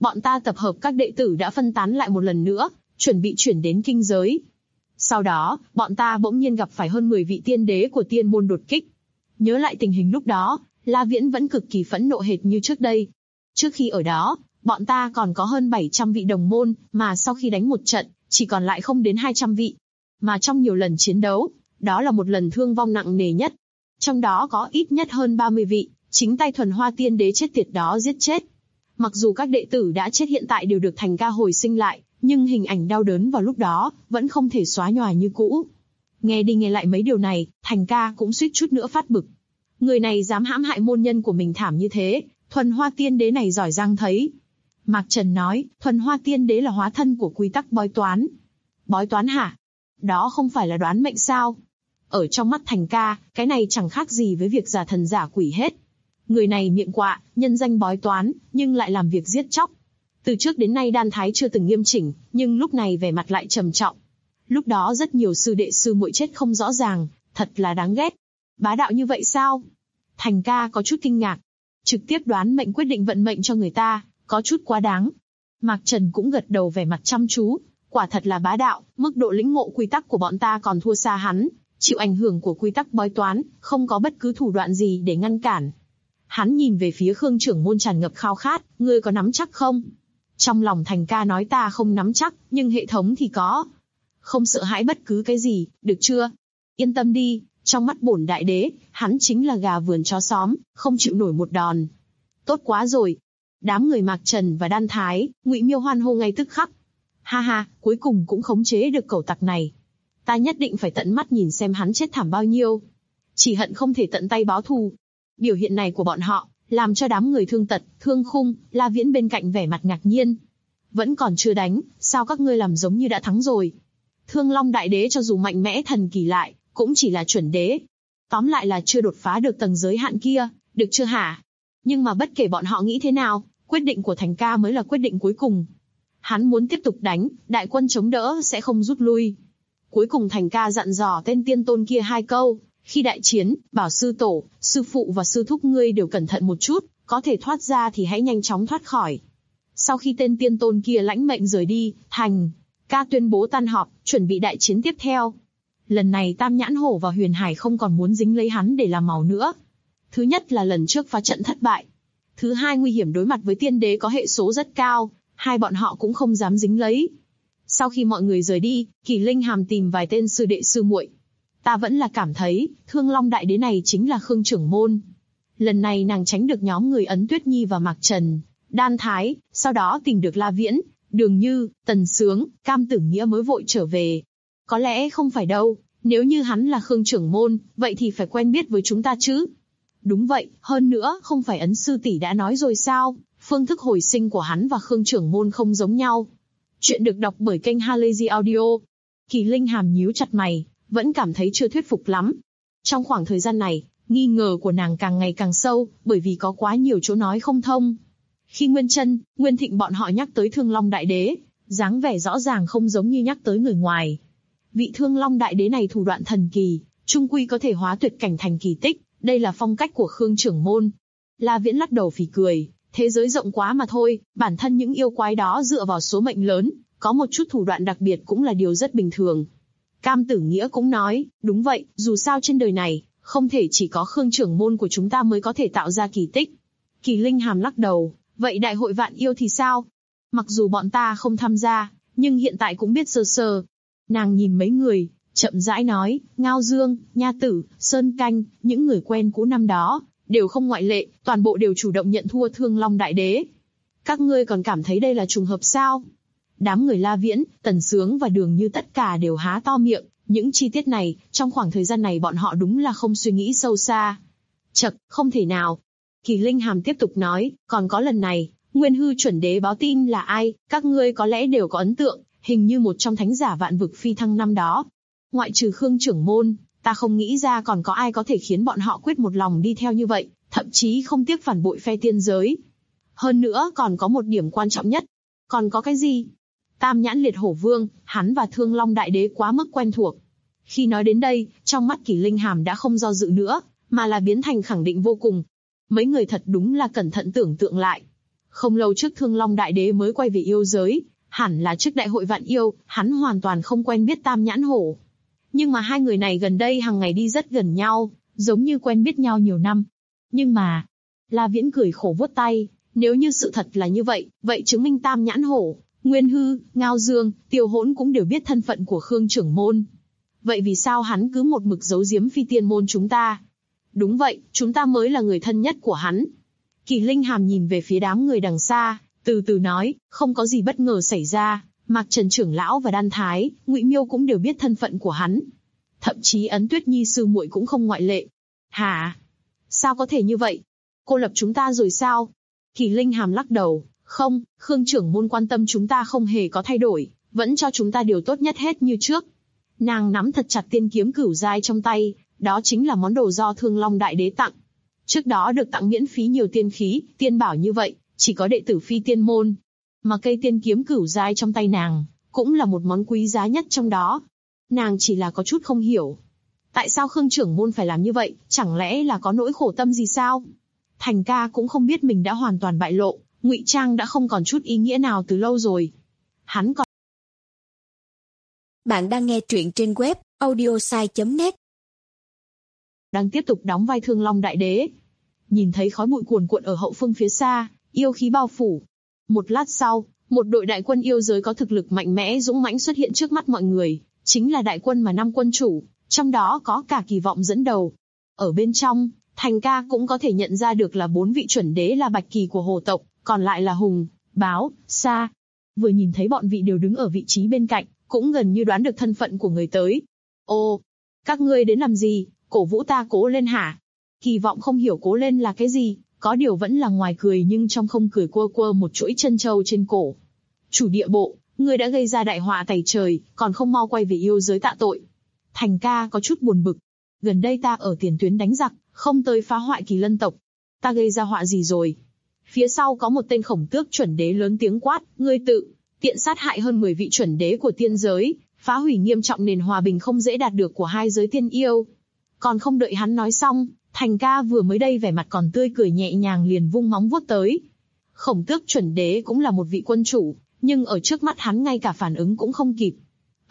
bọn ta tập hợp các đệ tử đã phân tán lại một lần nữa, chuẩn bị chuyển đến kinh giới. Sau đó, bọn ta bỗng nhiên gặp phải hơn 10 vị tiên đế của tiên môn đột kích. Nhớ lại tình hình lúc đó, La Viễn vẫn cực kỳ phẫn nộ hệt như trước đây. Trước khi ở đó, bọn ta còn có hơn 700 vị đồng môn, mà sau khi đánh một trận, chỉ còn lại không đến 200 vị. Mà trong nhiều lần chiến đấu, đó là một lần thương vong nặng nề nhất. Trong đó có ít nhất hơn 30 vị, chính tay Thuần Hoa Tiên Đế chết tiệt đó giết chết. Mặc dù các đệ tử đã chết hiện tại đều được Thành Ca hồi sinh lại, nhưng hình ảnh đau đớn vào lúc đó vẫn không thể xóa nhòa như cũ. Nghe đi nghe lại mấy điều này, Thành Ca cũng suýt chút nữa phát bực. Người này dám hãm hại môn nhân của mình thảm như thế, Thuần Hoa Tiên Đế này giỏi giang thấy. Mạc Trần nói, Thuần Hoa Tiên Đế là hóa thân của quy tắc bói toán. Bói toán hả? Đó không phải là đoán mệnh sao? Ở trong mắt Thành Ca, cái này chẳng khác gì với việc giả thần giả quỷ hết. Người này miệng quạ, nhân danh bói toán, nhưng lại làm việc giết chóc. Từ trước đến nay Đan Thái chưa từng nghiêm chỉnh, nhưng lúc này vẻ mặt lại trầm trọng. Lúc đó rất nhiều sư đệ sư muội chết không rõ ràng, thật là đáng ghét. Bá đạo như vậy sao? Thành Ca có chút kinh ngạc. Trực tiếp đoán mệnh quyết định vận mệnh cho người ta, có chút quá đáng. Mạc Trần cũng gật đầu vẻ mặt chăm chú. Quả thật là bá đạo, mức độ lĩnh ngộ quy tắc của bọn ta còn thua xa hắn. Chịu ảnh hưởng của quy tắc bói toán, không có bất cứ thủ đoạn gì để ngăn cản. Hắn nhìn về phía Khương trưởng môn tràn ngập khao khát, ngươi có nắm chắc không? Trong lòng Thành Ca nói ta không nắm chắc, nhưng hệ thống thì có. Không sợ hãi bất cứ cái gì, được chưa? Yên tâm đi, trong mắt bổn đại đế, hắn chính là gà vườn chó xóm, không chịu nổi một đòn. Tốt quá rồi. Đám người Mạc Trần và Đan Thái, Ngụy Miêu hoan hô ngay tức khắc. Ha ha, cuối cùng cũng khống chế được cẩu tặc này. Ta nhất định phải tận mắt nhìn xem hắn chết thảm bao nhiêu. Chỉ hận không thể tận tay báo thù. Biểu hiện này của bọn họ, làm cho đám người Thương Tật, Thương Khung, La Viễn bên cạnh vẻ mặt ngạc nhiên. Vẫn còn chưa đánh, sao các ngươi làm giống như đã thắng rồi? Thương Long Đại Đế cho dù mạnh mẽ thần kỳ lại, cũng chỉ là chuẩn đế. Tóm lại là chưa đột phá được tầng giới hạn kia, được chưa hả? Nhưng mà bất kể bọn họ nghĩ thế nào, quyết định của Thành Ca mới là quyết định cuối cùng. Hắn muốn tiếp tục đánh, đại quân chống đỡ sẽ không rút lui. Cuối cùng Thành Ca dặn dò tên tiên tôn kia 2 câu. Khi đại chiến, bảo sư tổ, sư phụ và sư thúc ngươi đều cẩn thận một chút, có thể thoát ra thì hãy nhanh chóng thoát khỏi. Sau khi tên tiên tôn kia lãnh mệnh rời đi, Thành Ca tuyên bố tan họp, chuẩn bị đại chiến tiếp theo. Lần này Tam Nhãn Hổ và Huyền Hải không còn muốn dính lấy hắn để làm màu nữa. Thứ nhất là lần trước phá trận thất bại. Thứ hai nguy hiểm đối mặt với tiên đế có hệ số rất cao, hai bọn họ cũng không dám dính lấy. Sau khi mọi người rời đi, Kỳ Linh Hàm tìm vài tên sư đệ sư muội. Ta vẫn là cảm thấy, Thương Long Đại Đế này chính là Khương trưởng môn. Lần này nàng tránh được nhóm người Ấn Tuyết Nhi và Mạc Trần, Đan Thái, sau đó tìm được La Viễn, Đường Như, Tần Sướng, Cam Tử Nghĩa mới vội trở về. Có lẽ không phải đâu, nếu như hắn là Khương trưởng môn, vậy thì phải quen biết với chúng ta chứ. Đúng vậy, hơn nữa, không phải Ấn sư tỷ đã nói rồi sao, phương thức hồi sinh của hắn và Khương trưởng môn không giống nhau. Chuyện được đọc bởi kênh Halazy Audio. Kỳ Linh Hàm nhíu chặt mày, vẫn cảm thấy chưa thuyết phục lắm. Trong khoảng thời gian này, nghi ngờ của nàng càng ngày càng sâu, bởi vì có quá nhiều chỗ nói không thông. Khi Nguyên Chân, Nguyên Thịnh bọn họ nhắc tới Thương Long Đại Đế, dáng vẻ rõ ràng không giống như nhắc tới người ngoài. Vị Thương Long Đại Đế này thủ đoạn thần kỳ, trung quy có thể hóa tuyệt cảnh thành kỳ tích, đây là phong cách của Khương trưởng môn. La Viễn lắc đầu phì cười, thế giới rộng quá mà thôi, bản thân những yêu quái đó dựa vào số mệnh lớn, có một chút thủ đoạn đặc biệt cũng là điều rất bình thường. Cam Tử Nghĩa cũng nói, đúng vậy, dù sao trên đời này, không thể chỉ có Khương trưởng môn của chúng ta mới có thể tạo ra kỳ tích. Kỳ Linh Hàm lắc đầu, vậy đại hội vạn yêu thì sao? Mặc dù bọn ta không tham gia, nhưng hiện tại cũng biết sơ sơ. Nàng nhìn mấy người, chậm rãi nói, Ngao Dương, Nha Tử, Sơn Canh, những người quen cũ năm đó, đều không ngoại lệ, toàn bộ đều chủ động nhận thua Thương Long Đại Đế. Các ngươi còn cảm thấy đây là trùng hợp sao? Đám người La Viễn, Tần Sướng và Đường Như tất cả đều há to miệng, những chi tiết này, trong khoảng thời gian này bọn họ đúng là không suy nghĩ sâu xa. Chậc, không thể nào. Kỳ Linh Hàm tiếp tục nói, còn có lần này, Nguyên Hư chuẩn đế báo tin là ai, các ngươi có lẽ đều có ấn tượng, hình như một trong thánh giả vạn vực phi thăng năm đó. Ngoại trừ Khương trưởng môn, ta không nghĩ ra còn có ai có thể khiến bọn họ quyết một lòng đi theo như vậy, thậm chí không tiếc phản bội phe tiên giới. Hơn nữa còn có một điểm quan trọng nhất. Còn có cái gì? Tam Nhãn Liệt Hổ Vương, hắn và Thương Long Đại Đế quá mức quen thuộc. Khi nói đến đây, trong mắt Kỳ Linh Hàm đã không do dự nữa, mà là biến thành khẳng định vô cùng. Mấy người thật đúng là cẩn thận tưởng tượng lại. Không lâu trước Thương Long Đại Đế mới quay về yêu giới, hẳn là trước đại hội vạn yêu, hắn hoàn toàn không quen biết Tam Nhãn Hổ. Nhưng mà hai người này gần đây hàng ngày đi rất gần nhau, giống như quen biết nhau nhiều năm. Nhưng mà, La Viễn cười khổ vuốt tay, nếu như sự thật là như vậy, vậy chứng minh Tam Nhãn Hổ, Nguyên Hư, Ngao Dương, Tiêu Hỗn cũng đều biết thân phận của Khương trưởng môn. Vậy vì sao hắn cứ một mực giấu giếm Phi Tiên môn chúng ta? Đúng vậy, chúng ta mới là người thân nhất của hắn. Kỳ Linh Hàm nhìn về phía đám người đằng xa, từ từ nói, không có gì bất ngờ xảy ra, Mạc Trần trưởng lão và Đan Thái, Ngụy Miêu cũng đều biết thân phận của hắn. Thậm chí Ấn Tuyết Nhi sư muội cũng không ngoại lệ. Hả? Sao có thể như vậy? Cô lập chúng ta rồi sao? Kỳ Linh Hàm lắc đầu, không, Khương trưởng môn quan tâm chúng ta không hề có thay đổi, vẫn cho chúng ta điều tốt nhất hết như trước. Nàng nắm thật chặt tiên kiếm cửu giai trong tay, đó chính là món đồ do Thương Long Đại Đế tặng. Trước đó được tặng miễn phí nhiều tiên khí, tiên bảo như vậy, chỉ có đệ tử Phi Tiên môn. Mà cây tiên kiếm cửu giai trong tay nàng, cũng là một món quý giá nhất trong đó. Nàng chỉ là có chút không hiểu. Tại sao Khương trưởng môn phải làm như vậy, chẳng lẽ là có nỗi khổ tâm gì sao? Thành ca cũng không biết mình đã hoàn toàn bại lộ, ngụy trang đã không còn chút ý nghĩa nào từ lâu rồi. Hắn còn... Bạn đang nghe truyện trên web audiosai.net. Đang tiếp tục đóng vai Thương Long Đại Đế. Nhìn thấy khói bụi cuồn cuộn ở hậu phương phía xa, yêu khí bao phủ. Một lát sau, một đội đại quân yêu giới có thực lực mạnh mẽ dũng mãnh xuất hiện trước mắt mọi người, chính là đại quân mà 5 quân chủ, trong đó có cả Kỳ Vọng dẫn đầu. Ở bên trong, Thành ca cũng có thể nhận ra được là 4 vị chuẩn đế là Bạch Kỳ của Hồ tộc, còn lại là Hùng, Báo, Sa. Vừa nhìn thấy bọn vị đều đứng ở vị trí bên cạnh, cũng gần như đoán được thân phận của người tới. Ô, các ngươi đến làm gì, cổ vũ ta cố lên hả? Kỳ Vọng không hiểu cố lên là cái gì, có điều vẫn là ngoài cười nhưng trong không cười quơ quơ một chuỗi chân châu trên cổ. Chủ địa bộ, ngươi đã gây ra đại họa tày trời, còn không mau quay về yêu giới tạ tội. Thành ca có chút buồn bực. Gần đây ta ở tiền tuyến đánh giặc, không tới phá hoại Kỳ Lân tộc. Ta gây ra họa gì rồi? Phía sau có một tên khổng tước chuẩn đế lớn tiếng quát, ngươi tự tiện sát hại hơn 10 vị chuẩn đế của tiên giới, phá hủy nghiêm trọng nền hòa bình không dễ đạt được của hai giới tiên yêu. Còn không đợi hắn nói xong, Thành ca vừa mới đây vẻ mặt còn tươi cười nhẹ nhàng liền vung móng vuốt tới. Khổng tước chuẩn đế cũng là một vị quân chủ, nhưng ở trước mắt hắn ngay cả phản ứng cũng không kịp.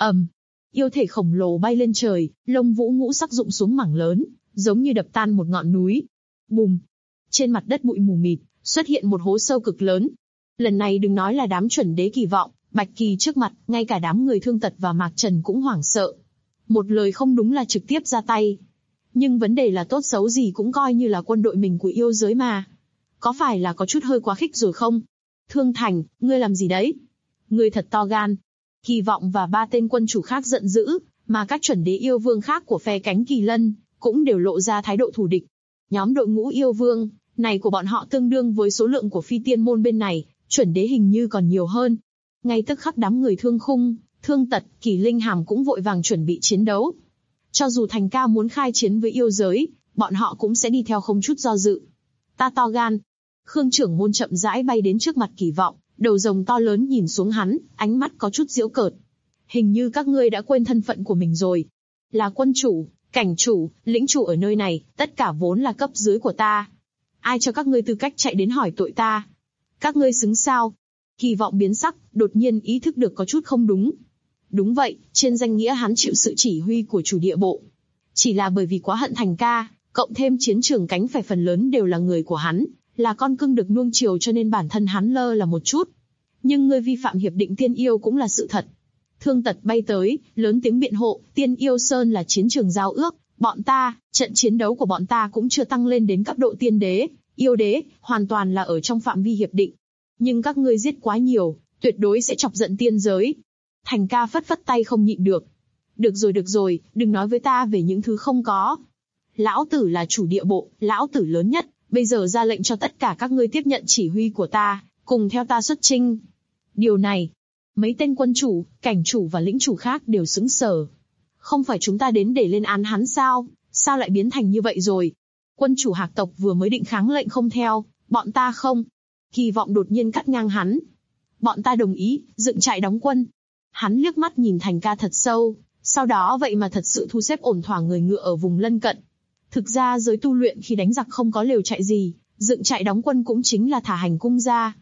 Yêu thể khổng lồ bay lên trời, lông vũ ngũ sắc rụng xuống mảng lớn, giống như đập tan một ngọn núi. Bùm! Trên mặt đất bụi mù mịt, xuất hiện một hố sâu cực lớn. Lần này đừng nói là đám chuẩn đế Kỳ Vọng, Bạch Kỳ trước mặt, ngay cả đám người Thương Tật và Mạc Trần cũng hoảng sợ. Một lời không đúng là trực tiếp ra tay. Nhưng vấn đề là tốt xấu gì cũng coi như là quân đội mình của yêu giới mà. Có phải là có chút hơi quá khích rồi không? Thương Thành, ngươi làm gì đấy? Ngươi thật to gan. Kỳ Vọng và 3 tên quân chủ khác giận dữ, mà các chuẩn đế yêu vương khác của phe cánh Kỳ Lân cũng đều lộ ra thái độ thù địch. Nhóm đội ngũ yêu vương này của bọn họ tương đương với số lượng của Phi Tiên môn bên này, chuẩn đế hình như còn nhiều hơn. Ngay tức khắc đám người Thương Khung, Thương Tật, Kỳ Linh Hàm cũng vội vàng chuẩn bị chiến đấu. Cho dù Thành ca muốn khai chiến với yêu giới, bọn họ cũng sẽ đi theo không chút do dự. Ta to gan. Khương trưởng môn chậm rãi bay đến trước mặt Kỳ Vọng, đầu rồng to lớn nhìn xuống hắn, ánh mắt có chút giễu cợt. Hình như các ngươi đã quên thân phận của mình rồi. Là quân chủ, cảnh chủ, lĩnh chủ ở nơi này, tất cả vốn là cấp dưới của ta. Ai cho các ngươi tư cách chạy đến hỏi tội ta? Các ngươi xứng sao? Kỳ Vọng biến sắc, đột nhiên ý thức được có chút không đúng. Đúng vậy, trên danh nghĩa hắn chịu sự chỉ huy của chủ địa bộ. Chỉ là bởi vì quá hận Thành ca, cộng thêm chiến trường cánh phải phần lớn đều là người của hắn, là con cưng được nuông chiều cho nên bản thân hắn lơ là một chút. Nhưng ngươi vi phạm hiệp định tiên yêu cũng là sự thật. Thương Tật bay tới, lớn tiếng biện hộ, tiên yêu sơn là chiến trường giao ước, bọn ta, trận chiến đấu của bọn ta cũng chưa tăng lên đến cấp độ tiên đế, yêu đế, hoàn toàn là ở trong phạm vi hiệp định. Nhưng các ngươi giết quá nhiều, tuyệt đối sẽ chọc giận tiên giới. Thành ca phất phất tay không nhịn được. Được rồi, đừng nói với ta về những thứ không có. Lão tử là chủ địa bộ, lão tử lớn nhất, bây giờ ra lệnh cho tất cả các ngươi tiếp nhận chỉ huy của ta, cùng theo ta xuất chinh. Điều này, mấy tên quân chủ, cảnh chủ và lĩnh chủ khác đều sững sờ. Không phải chúng ta đến để lên án hắn sao? Sao lại biến thành như vậy rồi? Quân chủ Hạc tộc vừa mới định kháng lệnh không theo, bọn ta không. Kỳ Vọng đột nhiên cắt ngang hắn. Bọn ta đồng ý, dựng trại đóng quân. Hắn liếc mắt nhìn Thành ca thật sâu, sau đó vậy mà thật sự thu xếp ổn thỏa người ngựa ở vùng lân cận. Thực ra giới tu luyện khi đánh giặc không có lều trại gì, dựng trại đóng quân cũng chính là thả hành cung ra.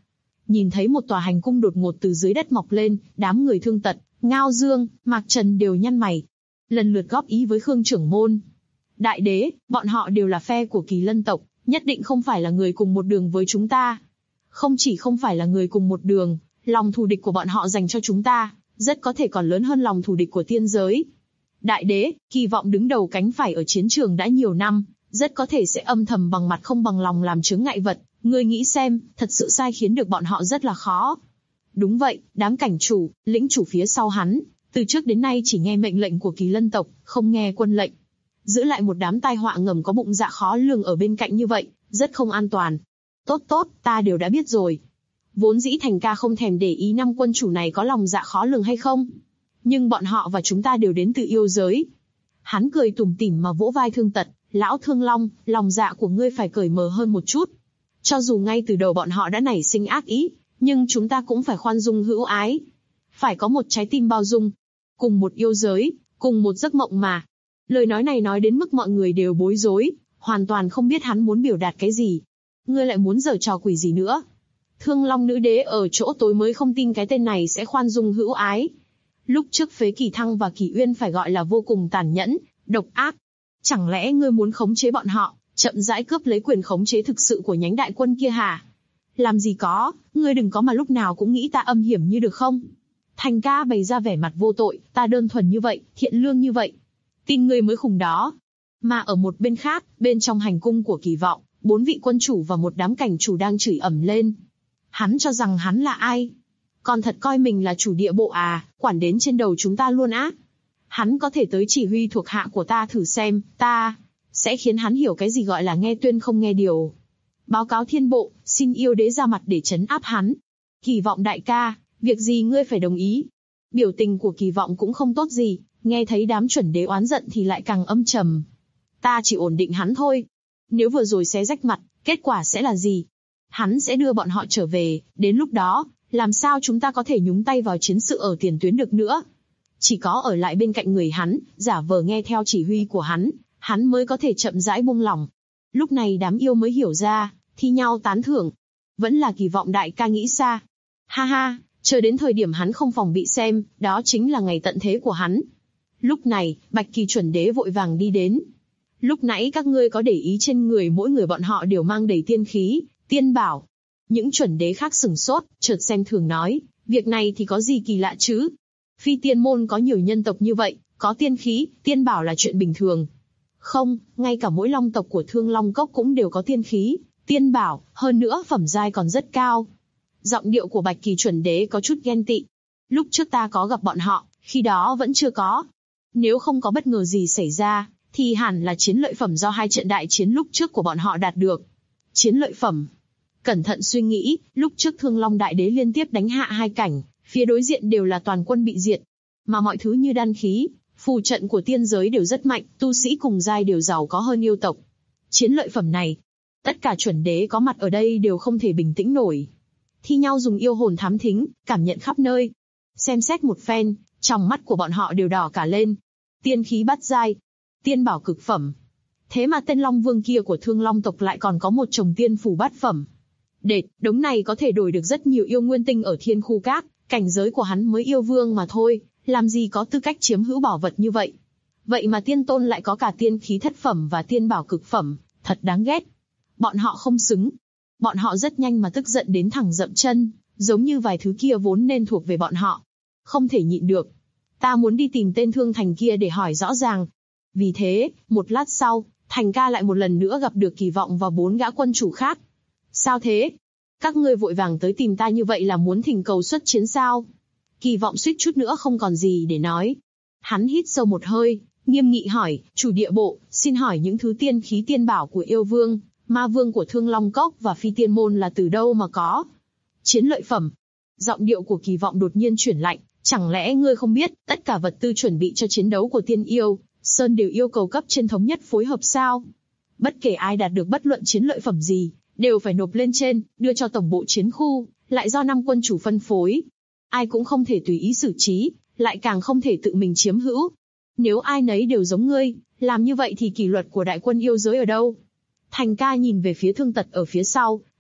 Nhìn thấy một tòa hành cung đột ngột từ dưới đất mọc lên, đám người Thương Tật, Ngao Dương, Mạc Trần đều nhăn mày. Lần lượt góp ý với Khương trưởng môn. Đại đế, bọn họ đều là phe của Kỳ Lân tộc, nhất định không phải là người cùng một đường với chúng ta. Không chỉ không phải là người cùng một đường, lòng thù địch của bọn họ dành cho chúng ta, rất có thể còn lớn hơn lòng thù địch của tiên giới. Đại đế, Kỳ vọng đứng đầu cánh phải ở chiến trường đã nhiều năm, rất có thể sẽ âm thầm bằng mặt không bằng lòng làm chướng ngại vật. Ngươi nghĩ xem, thật sự sai khiến được bọn họ rất là khó. Đúng vậy, đám cảnh chủ, lĩnh chủ phía sau hắn, từ trước đến nay chỉ nghe mệnh lệnh của Kỳ Lân tộc, không nghe quân lệnh. Giữ lại một đám tai họa ngầm có bụng dạ khó lường ở bên cạnh như vậy, rất không an toàn. Tốt, ta đều đã biết rồi. Vốn dĩ Thành ca không thèm để ý năm quân chủ này có lòng dạ khó lường hay không. Nhưng bọn họ và chúng ta đều đến từ yêu giới. Hắn cười tủm tỉm mà vỗ vai Thương Tật, lão Thương Long, lòng dạ của ngươi phải cởi mở hơn một chút. Cho dù ngay từ đầu bọn họ đã nảy sinh ác ý, nhưng chúng ta cũng phải khoan dung hữu ái. Phải có một trái tim bao dung. Cùng một yêu giới, cùng một giấc mộng mà. Lời nói này nói đến mức mọi người đều bối rối, hoàn toàn không biết hắn muốn biểu đạt cái gì. Ngươi lại muốn giở trò quỷ gì nữa? Thương Long nữ đế ở chỗ tối mới không tin cái tên này sẽ khoan dung hữu ái. Lúc trước phế Kỳ Thăng và Kỳ Uyên phải gọi là vô cùng tàn nhẫn, độc ác. Chẳng lẽ ngươi muốn khống chế bọn họ, chậm rãi cướp lấy quyền khống chế thực sự của nhánh đại quân kia hả? Làm gì có, ngươi đừng có mà lúc nào cũng nghĩ ta âm hiểm như được không? Thành ca bày ra vẻ mặt vô tội, ta đơn thuần như vậy, thiện lương như vậy. Tin ngươi mới khùng đó. Mà ở một bên khác, bên trong hành cung của Kỳ vọng, 4 vị quân chủ và một đám cảnh chủ đang chửi ầm lên. Hắn cho rằng hắn là ai? Còn thật coi mình là chủ địa bộ à, quản đến trên đầu chúng ta luôn á. Hắn có thể tới chỉ huy thuộc hạ của ta thử xem, ta sẽ khiến hắn hiểu cái gì gọi là nghe tuyên không nghe điều. Báo cáo thiên bộ, xin yêu đế ra mặt để trấn áp hắn. Kỳ vọng đại ca, việc gì ngươi phải đồng ý? Biểu tình của Kỳ vọng cũng không tốt gì, nghe thấy đám chuẩn đế oán giận thì lại càng âm trầm. Ta chỉ ổn định hắn thôi. Nếu vừa rồi xé rách mặt, kết quả sẽ là gì? Hắn sẽ đưa bọn họ trở về, đến lúc đó, làm sao chúng ta có thể nhúng tay vào chiến sự ở tiền tuyến được nữa? Chỉ có ở lại bên cạnh người hắn, giả vờ nghe theo chỉ huy của hắn mới có thể chậm rãi buông lỏng. Lúc này đám yêu mới hiểu ra, thi nhau tán thưởng. Vẫn là Kỳ vọng đại ca nghĩ xa. Ha ha, chờ đến thời điểm hắn không phòng bị xem, đó chính là ngày tận thế của hắn. Lúc này, Bạch Kỳ chuẩn đế vội vàng đi đến. Lúc nãy các ngươi có để ý trên người mỗi người bọn họ đều mang đầy tiên khí, tiên bảo. Những chuẩn đế khác sửng sốt, chợt xem thường nói, việc này thì có gì kỳ lạ chứ? Phi tiên môn có nhiều nhân tộc như vậy, có tiên khí, tiên bảo là chuyện bình thường. Không, ngay cả mỗi long tộc của Thương Long Cốc cũng đều có tiên khí, tiên bảo, hơn nữa phẩm giai còn rất cao. Giọng điệu của Bạch Kỳ chuẩn đế có chút ghen tị. Lúc trước ta có gặp bọn họ, khi đó vẫn chưa có. Nếu không có bất ngờ gì xảy ra, thì hẳn là chiến lợi phẩm do 2 trận đại chiến lúc trước của bọn họ đạt được. Chiến lợi phẩm. Cẩn thận suy nghĩ, lúc trước Thương Long Đại Đế liên tiếp đánh hạ 2 cảnh, phía đối diện đều là toàn quân bị diệt. Mà mọi thứ như đan khí, phù trận của tiên giới đều rất mạnh, tu sĩ cùng giai đều giàu có hơn yêu tộc. Chiến lợi phẩm này, tất cả chuẩn đế có mặt ở đây đều không thể bình tĩnh nổi. Thi nhau dùng yêu hồn thám thính, cảm nhận khắp nơi. Xem xét một phen, trong mắt của bọn họ đều đỏ cả lên. Tiên khí bát giai, tiên bảo cực phẩm. Thế mà tên Long Vương kia của Thương Long tộc lại còn có một chồng tiên phủ bát phẩm. Đệt, đống này có thể đổi được rất nhiều yêu nguyên tinh ở thiên khu các, cảnh giới của hắn mới yêu vương mà thôi, làm gì có tư cách chiếm hữu bảo vật như vậy. Vậy mà tiên tôn lại có cả tiên khí thất phẩm và tiên bảo cực phẩm, thật đáng ghét. Bọn họ không xứng. Bọn họ rất nhanh mà tức giận đến thẳng dậm chân, giống như vài thứ kia vốn nên thuộc về bọn họ. Không thể nhịn được. Ta muốn đi tìm tên Thương Thành kia để hỏi rõ ràng. Vì thế, một lát sau, Thành ca lại một lần nữa gặp được Kỳ vọng và 4 gã quân chủ khác. Sao thế? Các ngươi vội vàng tới tìm ta như vậy là muốn thỉnh cầu xuất chiến sao? Kỳ vọng suýt chút nữa không còn gì để nói. Hắn hít sâu một hơi, nghiêm nghị hỏi, chủ địa bộ, xin hỏi những thứ tiên khí tiên bảo của yêu vương, ma vương của Thương Long Cốc và phi tiên môn là từ đâu mà có? Chiến lợi phẩm. Giọng điệu của Kỳ vọng đột nhiên chuyển lạnh, chẳng lẽ ngươi không biết, tất cả vật tư chuẩn bị cho chiến đấu của tiên yêu, Sơn đều yêu cầu cấp trên thống nhất phối hợp sao? Bất kể ai đạt được bất luận chiến lợi phẩm gì, đều phải nộp lên trên, đưa cho tổng bộ chiến khu, lại do 5 quân chủ phân phối. Ai cũng không thể tùy ý xử trí, lại càng không thể tự mình chiếm hữu. Nếu ai nấy đều giống ngươi, làm như vậy thì kỷ luật của đại quân yêu giới ở đâu? Thành ca nhìn về phía Thương Tật ở phía sau,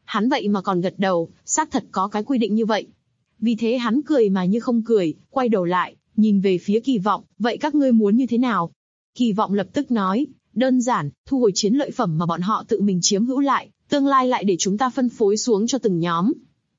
Hắn vậy mà còn gật đầu, xác thật có cái quy định như vậy. Vì thế hắn cười mà như không cười, quay đầu lại, nhìn về phía Kỳ Vọng, vậy các ngươi muốn như thế nào? Kỳ Vọng lập tức nói, đơn giản, thu hồi chiến lợi phẩm mà bọn họ tự mình chiếm hữu lại, tương lai lại để chúng ta phân phối xuống cho từng nhóm.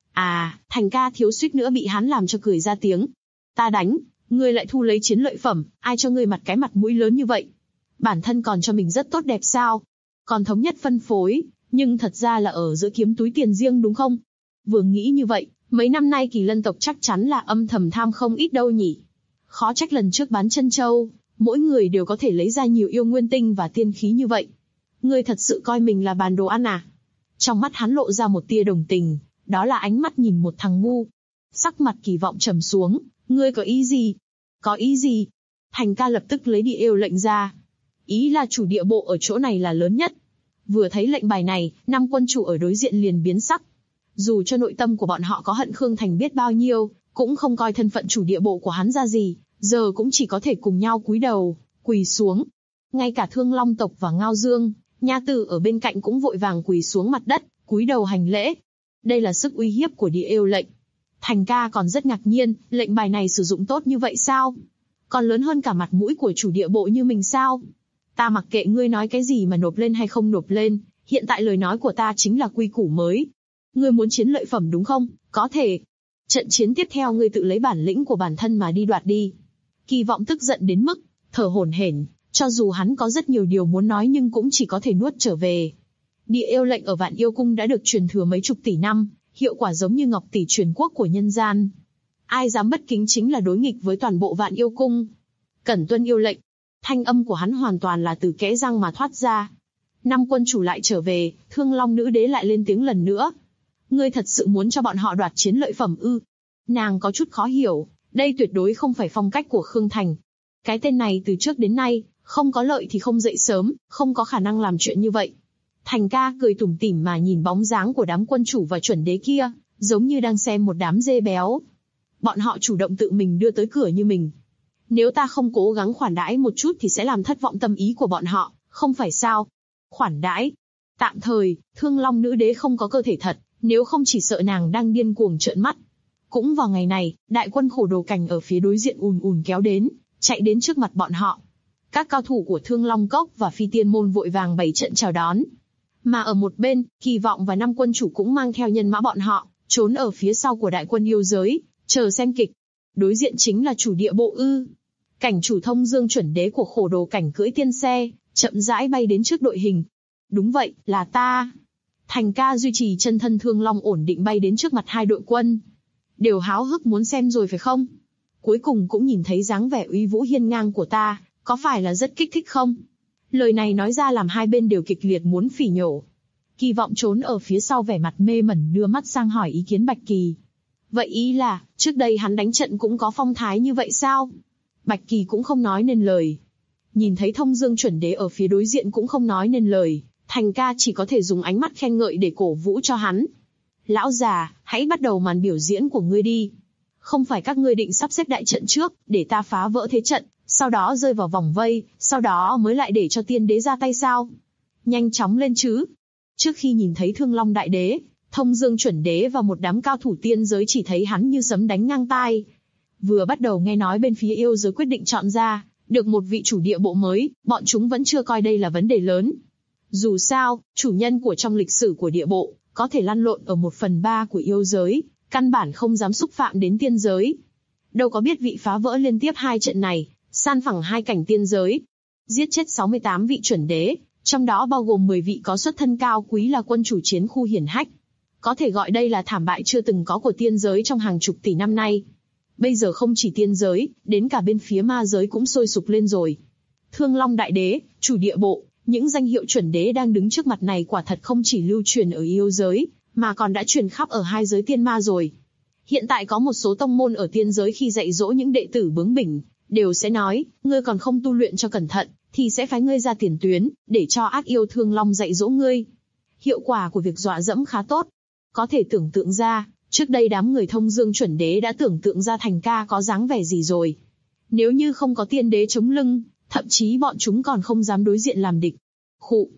Thành ca thiếu suýt nữa bị hắn làm cho cười ra tiếng. Ta đánh, ngươi lại thu lấy chiến lợi phẩm, ai cho ngươi mặt mũi lớn như vậy? Bản thân còn cho mình rất tốt đẹp sao? Còn thống nhất phân phối, nhưng thật ra là ở giữa kiếm túi tiền riêng đúng không? Vừa nghĩ như vậy, mấy năm nay Kỳ Lân tộc chắc chắn là âm thầm tham không ít đâu nhỉ. Khó trách lần trước bán chân châu, mỗi người đều có thể lấy ra nhiều yêu nguyên tinh và tiên khí như vậy. Ngươi thật sự coi mình là bàn đồ ăn à? Trong mắt hắn lộ ra một tia đồng tình, đó là ánh mắt nhìn một thằng ngu. Sắc mặt Kỳ Vọng trầm xuống, ngươi có ý gì? Có ý gì? Thành ca lập tức lấy địa yêu lệnh ra. Ý là chủ địa bộ ở chỗ này là lớn nhất. Vừa thấy lệnh bài này, 5 quân chủ ở đối diện liền biến sắc. Dù cho nội tâm của bọn họ có hận Khương Thành biết bao nhiêu, cũng không coi thân phận chủ địa bộ của hắn ra gì, giờ cũng chỉ có thể cùng nhau cúi đầu, quỳ xuống. Ngay cả Thương Long tộc và Ngao Dương, Nha Tử ở bên cạnh cũng vội vàng quỳ xuống mặt đất, cúi đầu hành lễ. Đây là sức uy hiếp của địa yêu lệnh. Thành ca còn rất ngạc nhiên, lệnh bài này sử dụng tốt như vậy sao? Còn lớn hơn cả mặt mũi của chủ địa bộ như mình sao? Ta mặc kệ ngươi nói cái gì mà nộp lên hay không nộp lên, hiện tại lời nói của ta chính là quy củ mới. Ngươi muốn chiến lợi phẩm đúng không? Có thể. Trận chiến tiếp theo ngươi tự lấy bản lĩnh của bản thân mà đi đoạt đi. Kỳ Vọng tức giận đến mức thở hổn hển, cho dù hắn có rất nhiều điều muốn nói nhưng cũng chỉ có thể nuốt trở về. Địa yêu lệnh ở Vạn Yêu Cung đã được truyền thừa mấy chục tỷ năm, hiệu quả giống như ngọc tỷ truyền quốc của nhân gian. Ai dám bất kính chính là đối nghịch với toàn bộ Vạn Yêu Cung. Cẩn tuân yêu lệnh. Thanh âm của hắn hoàn toàn là từ kẽ răng mà thoát ra. 5 quân chủ lại trở về, Thương Long nữ đế lại lên tiếng lần nữa. Ngươi thật sự muốn cho bọn họ đoạt chiến lợi phẩm ư? Nàng có chút khó hiểu, đây tuyệt đối không phải phong cách của Khương Thành. Cái tên này từ trước đến nay, không có lợi thì không dậy sớm, không có khả năng làm chuyện như vậy. Thành ca cười tủm tỉm mà nhìn bóng dáng của đám quân chủ và chuẩn đế kia, giống như đang xem một đám dê béo. Bọn họ chủ động tự mình đưa tới cửa như mình. Nếu ta không cố gắng khoản đãi một chút thì sẽ làm thất vọng tâm ý của bọn họ, không phải sao? Khoản đãi? Tạm thời, Thương Long nữ đế không có cơ thể thật, nếu không chỉ sợ nàng đang điên cuồng trợn mắt. Cũng vào ngày này, đại quân Khổ Đồ Cảnh ở phía đối diện ùn ùn kéo đến, chạy đến trước mặt bọn họ. Các cao thủ của Thương Long Cốc và Phi Tiên Môn vội vàng bày trận chào đón. Mà ở một bên, Kỳ Vọng và 5 quân chủ cũng mang theo nhân mã bọn họ, trốn ở phía sau của đại quân yêu giới, chờ xem kịch. Đối diện chính là chủ địa bộ ư. Cảnh chủ Thông Dương chuẩn đế của Khổ Đồ Cảnh cưỡi tiên xe, chậm rãi bay đến trước đội hình. Đúng vậy, là ta. Thành ca duy trì chân thân Thương Long ổn định bay đến trước mặt hai đội quân. Đều háo hức muốn xem rồi phải không? Cuối cùng cũng nhìn thấy dáng vẻ uy vũ hiên ngang của ta, có phải là rất kích thích không? Lời này nói ra làm hai bên đều kịch liệt muốn phỉ nhổ. Kỳ Vọng trốn ở phía sau vẻ mặt mê mẩn đưa mắt sang hỏi ý kiến Bạch Kỳ. Vậy ý là, trước đây hắn đánh trận cũng có phong thái như vậy sao? Bạch Kỳ cũng không nói nên lời. Nhìn thấy Thông Dương chuẩn đế ở phía đối diện cũng không nói nên lời, Thành ca chỉ có thể dùng ánh mắt khen ngợi để cổ vũ cho hắn. Lão già, hãy bắt đầu màn biểu diễn của ngươi đi. Không phải các ngươi định sắp xếp đại trận trước, để ta phá vỡ thế trận, sau đó rơi vào vòng vây, sau đó mới lại để cho tiên đế ra tay sao? Nhanh chóng lên chứ. Trước khi nhìn thấy Thương Long đại đế, Thông Dương chuẩn đế và một đám cao thủ tiên giới chỉ thấy hắn như sấm đánh ngang tai. Vừa bắt đầu nghe nói bên phía yêu giới quyết định chọn ra, được một vị chủ địa bộ mới, bọn chúng vẫn chưa coi đây là vấn đề lớn. Dù sao, chủ nhân của trong lịch sử của địa bộ, có thể lăn lộn ở 1/3 của yêu giới, căn bản không dám xúc phạm đến tiên giới. Đâu có biết vị phá vỡ liên tiếp 2 trận này, san phẳng 2 cảnh tiên giới, giết chết 68 vị chuẩn đế, trong đó bao gồm 10 vị có xuất thân cao quý là quân chủ chiến khu hiển hách. Có thể gọi đây là thảm bại chưa từng có của tiên giới trong hàng chục tỷ năm nay. Bây giờ không chỉ tiên giới, đến cả bên phía ma giới cũng sôi sục lên rồi. Thương Long đại đế, chủ địa bộ, những danh hiệu chuẩn đế đang đứng trước mặt này quả thật không chỉ lưu truyền ở yêu giới, mà còn đã truyền khắp ở 2 giới tiên ma rồi. Hiện tại có một số tông môn ở tiên giới khi dạy dỗ những đệ tử bướng bỉnh, đều sẽ nói, ngươi còn không tu luyện cho cẩn thận, thì sẽ phái ngươi ra tiền tuyến, để cho ác yêu Thương Long dạy dỗ ngươi. Hiệu quả của việc dọa dẫm khá tốt. Có thể tưởng tượng ra, trước đây đám người Thông Dương chuẩn đế đã tưởng tượng ra Thành ca có dáng vẻ gì rồi. Nếu như không có tiên đế chống lưng, thậm chí bọn chúng còn không dám đối diện làm địch. Khụ.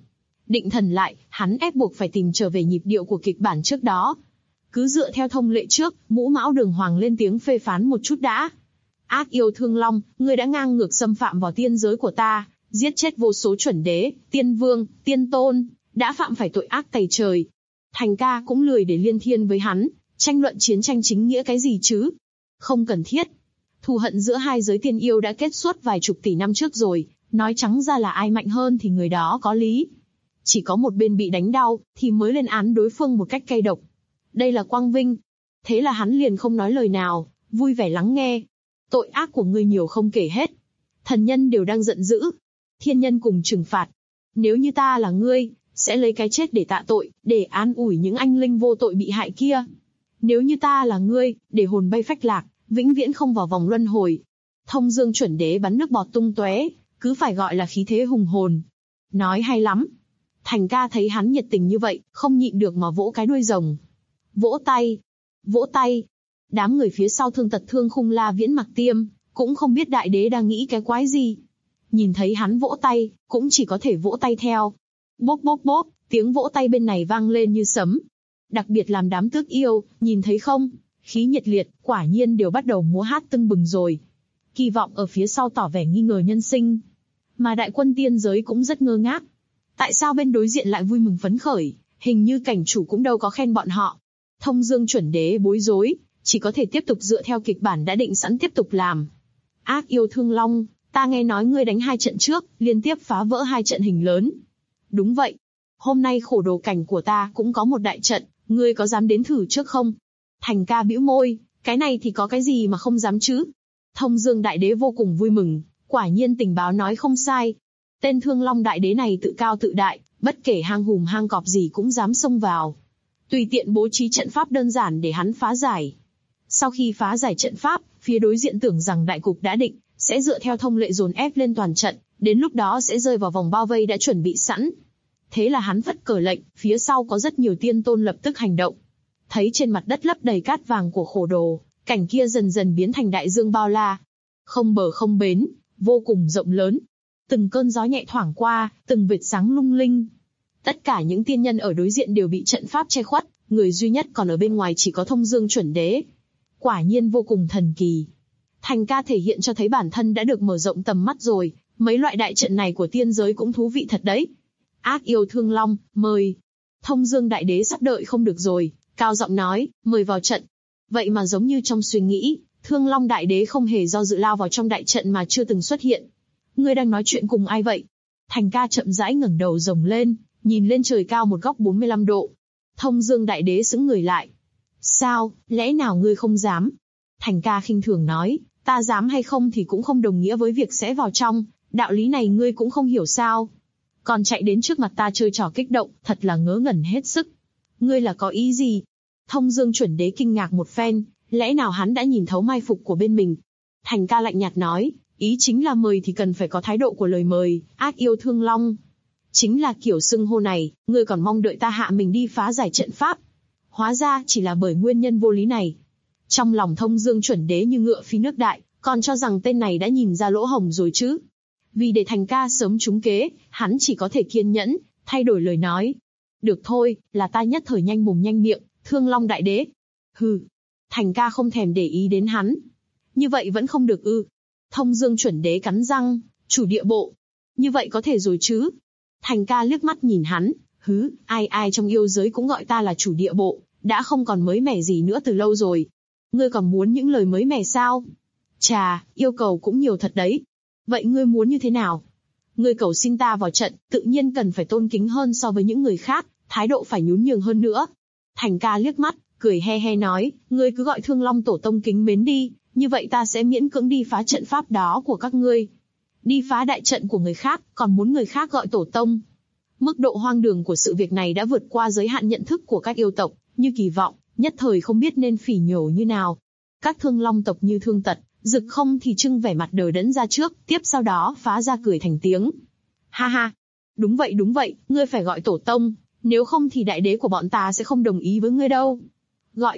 Định thần lại, hắn ép buộc phải tìm trở về nhịp điệu của kịch bản trước đó. Cứ dựa theo thông lệ trước, Mũ Mão Đường Hoàng lên tiếng phê phán một chút đã. Ác yêu Thương Long, ngươi đã ngang ngược xâm phạm vào tiên giới của ta, giết chết vô số chuẩn đế, tiên vương, tiên tôn, đã phạm phải tội ác tày trời. Thành ca cũng lười để liên thiên với hắn, tranh luận chiến tranh chính nghĩa cái gì chứ? Không cần thiết. Thù hận giữa hai giới tiên yêu đã kết suốt vài chục tỷ năm trước rồi, nói trắng ra là ai mạnh hơn thì người đó có lý. Chỉ có một bên bị đánh đau, thì mới lên án đối phương một cách cay độc. Đây là quang vinh. Thế là hắn liền không nói lời nào, vui vẻ lắng nghe. Tội ác của ngươi nhiều không kể hết. Thần nhân đều đang giận dữ. Thiên nhân cùng trừng phạt. Nếu như ta là ngươi, sẽ lấy cái chết để tạ tội, để an ủi những anh linh vô tội bị hại kia. Nếu như ta là ngươi, để hồn bay phách lạc, vĩnh viễn không vào vòng luân hồi. Thông Dương chuẩn đế bắn nước bọt tung tóe, cứ phải gọi là khí thế hùng hồn. Nói hay lắm. Thành ca thấy hắn nhiệt tình như vậy, không nhịn được mà vỗ cái đuôi rồng. Vỗ tay. Vỗ tay. Đám người phía sau Thương Tật Thương Khung La Viễn Mặc Tiêm, cũng không biết đại đế đang nghĩ cái quái gì. Nhìn thấy hắn vỗ tay, cũng chỉ có thể vỗ tay theo. Bốp bốp bốp, tiếng vỗ tay bên này vang lên như sấm. Đặc biệt làm đám tước yêu, nhìn thấy không? Khí nhiệt liệt, quả nhiên đều bắt đầu múa hát tưng bừng rồi. Kỳ vọng ở phía sau tỏ vẻ nghi ngờ nhân sinh. Mà đại quân tiên giới cũng rất ngơ ngác. Tại sao bên đối diện lại vui mừng phấn khởi, hình như cảnh chủ cũng đâu có khen bọn họ. Thông Dương chuẩn đế bối rối, chỉ có thể tiếp tục dựa theo kịch bản đã định sẵn tiếp tục làm. Ác yêu Thương Long, ta nghe nói ngươi đánh 2 trận trước, liên tiếp phá vỡ 2 trận hình lớn. Đúng vậy. Hôm nay khổ đồ cảnh của ta cũng có một đại trận, ngươi có dám đến thử trước không? Thành ca bĩu môi, cái này thì có cái gì mà không dám chứ? Thông Dương đại đế vô cùng vui mừng, quả nhiên tình báo nói không sai. Tên Thương Long đại đế này tự cao tự đại, bất kể hang hùm hang cọp gì cũng dám xông vào. Tùy tiện bố trí trận pháp đơn giản để hắn phá giải. Sau khi phá giải trận pháp, phía đối diện tưởng rằng đại cục đã định, sẽ dựa theo thông lệ dồn ép lên toàn trận, đến lúc đó sẽ rơi vào vòng bao vây đã chuẩn bị sẵn. Thế là hắn phất cờ lệnh, phía sau có rất nhiều tiên tôn lập tức hành động. Thấy trên mặt đất lấp đầy cát vàng của khổ đồ, cảnh kia dần dần biến thành đại dương bao la. Không bờ không bến, vô cùng rộng lớn. Từng cơn gió nhẹ thoảng qua, từng vệt sáng lung linh. Tất cả những tiên nhân ở đối diện đều bị trận pháp che khuất, người duy nhất còn ở bên ngoài chỉ có Thông Dương chuẩn đế. Quả nhiên vô cùng thần kỳ. Thành ca thể hiện cho thấy bản thân đã được mở rộng tầm mắt rồi, mấy loại đại trận này của tiên giới cũng thú vị thật đấy. Ác yêu Thương Long, mời. Thông Dương đại đế sắp đợi không được rồi, cao giọng nói, mời vào trận. Vậy mà giống như trong suy nghĩ, Thương Long đại đế không hề do dự lao vào trong đại trận mà chưa từng xuất hiện. Ngươi đang nói chuyện cùng ai vậy? Thành ca chậm rãi ngẩng đầu rồng lên, nhìn lên trời cao một góc 45 độ. Thông Dương đại đế sững người lại. Sao, lẽ nào ngươi không dám? Thành ca khinh thường nói, ta dám hay không thì cũng không đồng nghĩa với việc sẽ vào trong, đạo lý này ngươi cũng không hiểu sao? Còn chạy đến trước mặt ta chơi trò kích động, thật là ngớ ngẩn hết sức. Ngươi là có ý gì? Thông Dương chuẩn đế kinh ngạc một phen, lẽ nào hắn đã nhìn thấu mai phục của bên mình? Thành ca lạnh nhạt nói, ý chính là mời thì cần phải có thái độ của lời mời, ác yêu Thương Long. Chính là kiểu xưng hô này, ngươi còn mong đợi ta hạ mình đi phá giải trận pháp. Hóa ra chỉ là bởi nguyên nhân vô lý này. Trong lòng Thông Dương chuẩn đế như ngựa phi nước đại, còn cho rằng tên này đã nhìn ra lỗ hổng rồi chứ. Vì để Thành ca sớm trúng kế, hắn chỉ có thể kiên nhẫn, thay đổi lời nói. Được thôi, là ta nhất thời nhanh mồm nhanh miệng, Thương Long đại đế. Hừ. Thành ca không thèm để ý đến hắn. Như vậy vẫn không được ư? Thông Dương chuẩn đế cắn răng, chủ địa bộ. Như vậy có thể rồi chứ? Thành ca liếc mắt nhìn hắn, hứ, ai trong yêu giới cũng gọi ta là chủ địa bộ, đã không còn mới mẻ gì nữa từ lâu rồi. Ngươi còn muốn những lời mới mẻ sao? Chà, yêu cầu cũng nhiều thật đấy. Vậy ngươi muốn như thế nào? Ngươi cầu xin ta vào trận, tự nhiên cần phải tôn kính hơn so với những người khác, thái độ phải nhún nhường hơn nữa. Thành ca liếc mắt, cười he he nói, ngươi cứ gọi Thương Long tổ tông kính mến đi, như vậy ta sẽ miễn cưỡng đi phá trận pháp đó của các ngươi. Đi phá đại trận của người khác, còn muốn người khác gọi tổ tông. Mức độ hoang đường của sự việc này đã vượt qua giới hạn nhận thức của các yêu tộc, như kỳ vọng, nhất thời không biết nên phỉ nhổ như nào. Các Thương Long tộc như Thương Tật, Dực Không thì trưng vẻ mặt đờ đẫn ra trước, tiếp sau đó phá ra cười thành tiếng. Ha ha, đúng vậy, ngươi phải gọi tổ tông, nếu không thì đại đế của bọn ta sẽ không đồng ý với ngươi đâu. Gọi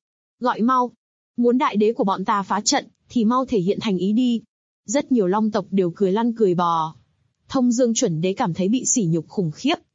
mau, muốn đại đế của bọn ta phá trận, thì mau thể hiện thành ý đi. Rất nhiều Long tộc đều cười lăn cười bò. Thông Dương chuẩn đế cảm thấy bị sỉ nhục khủng khiếp,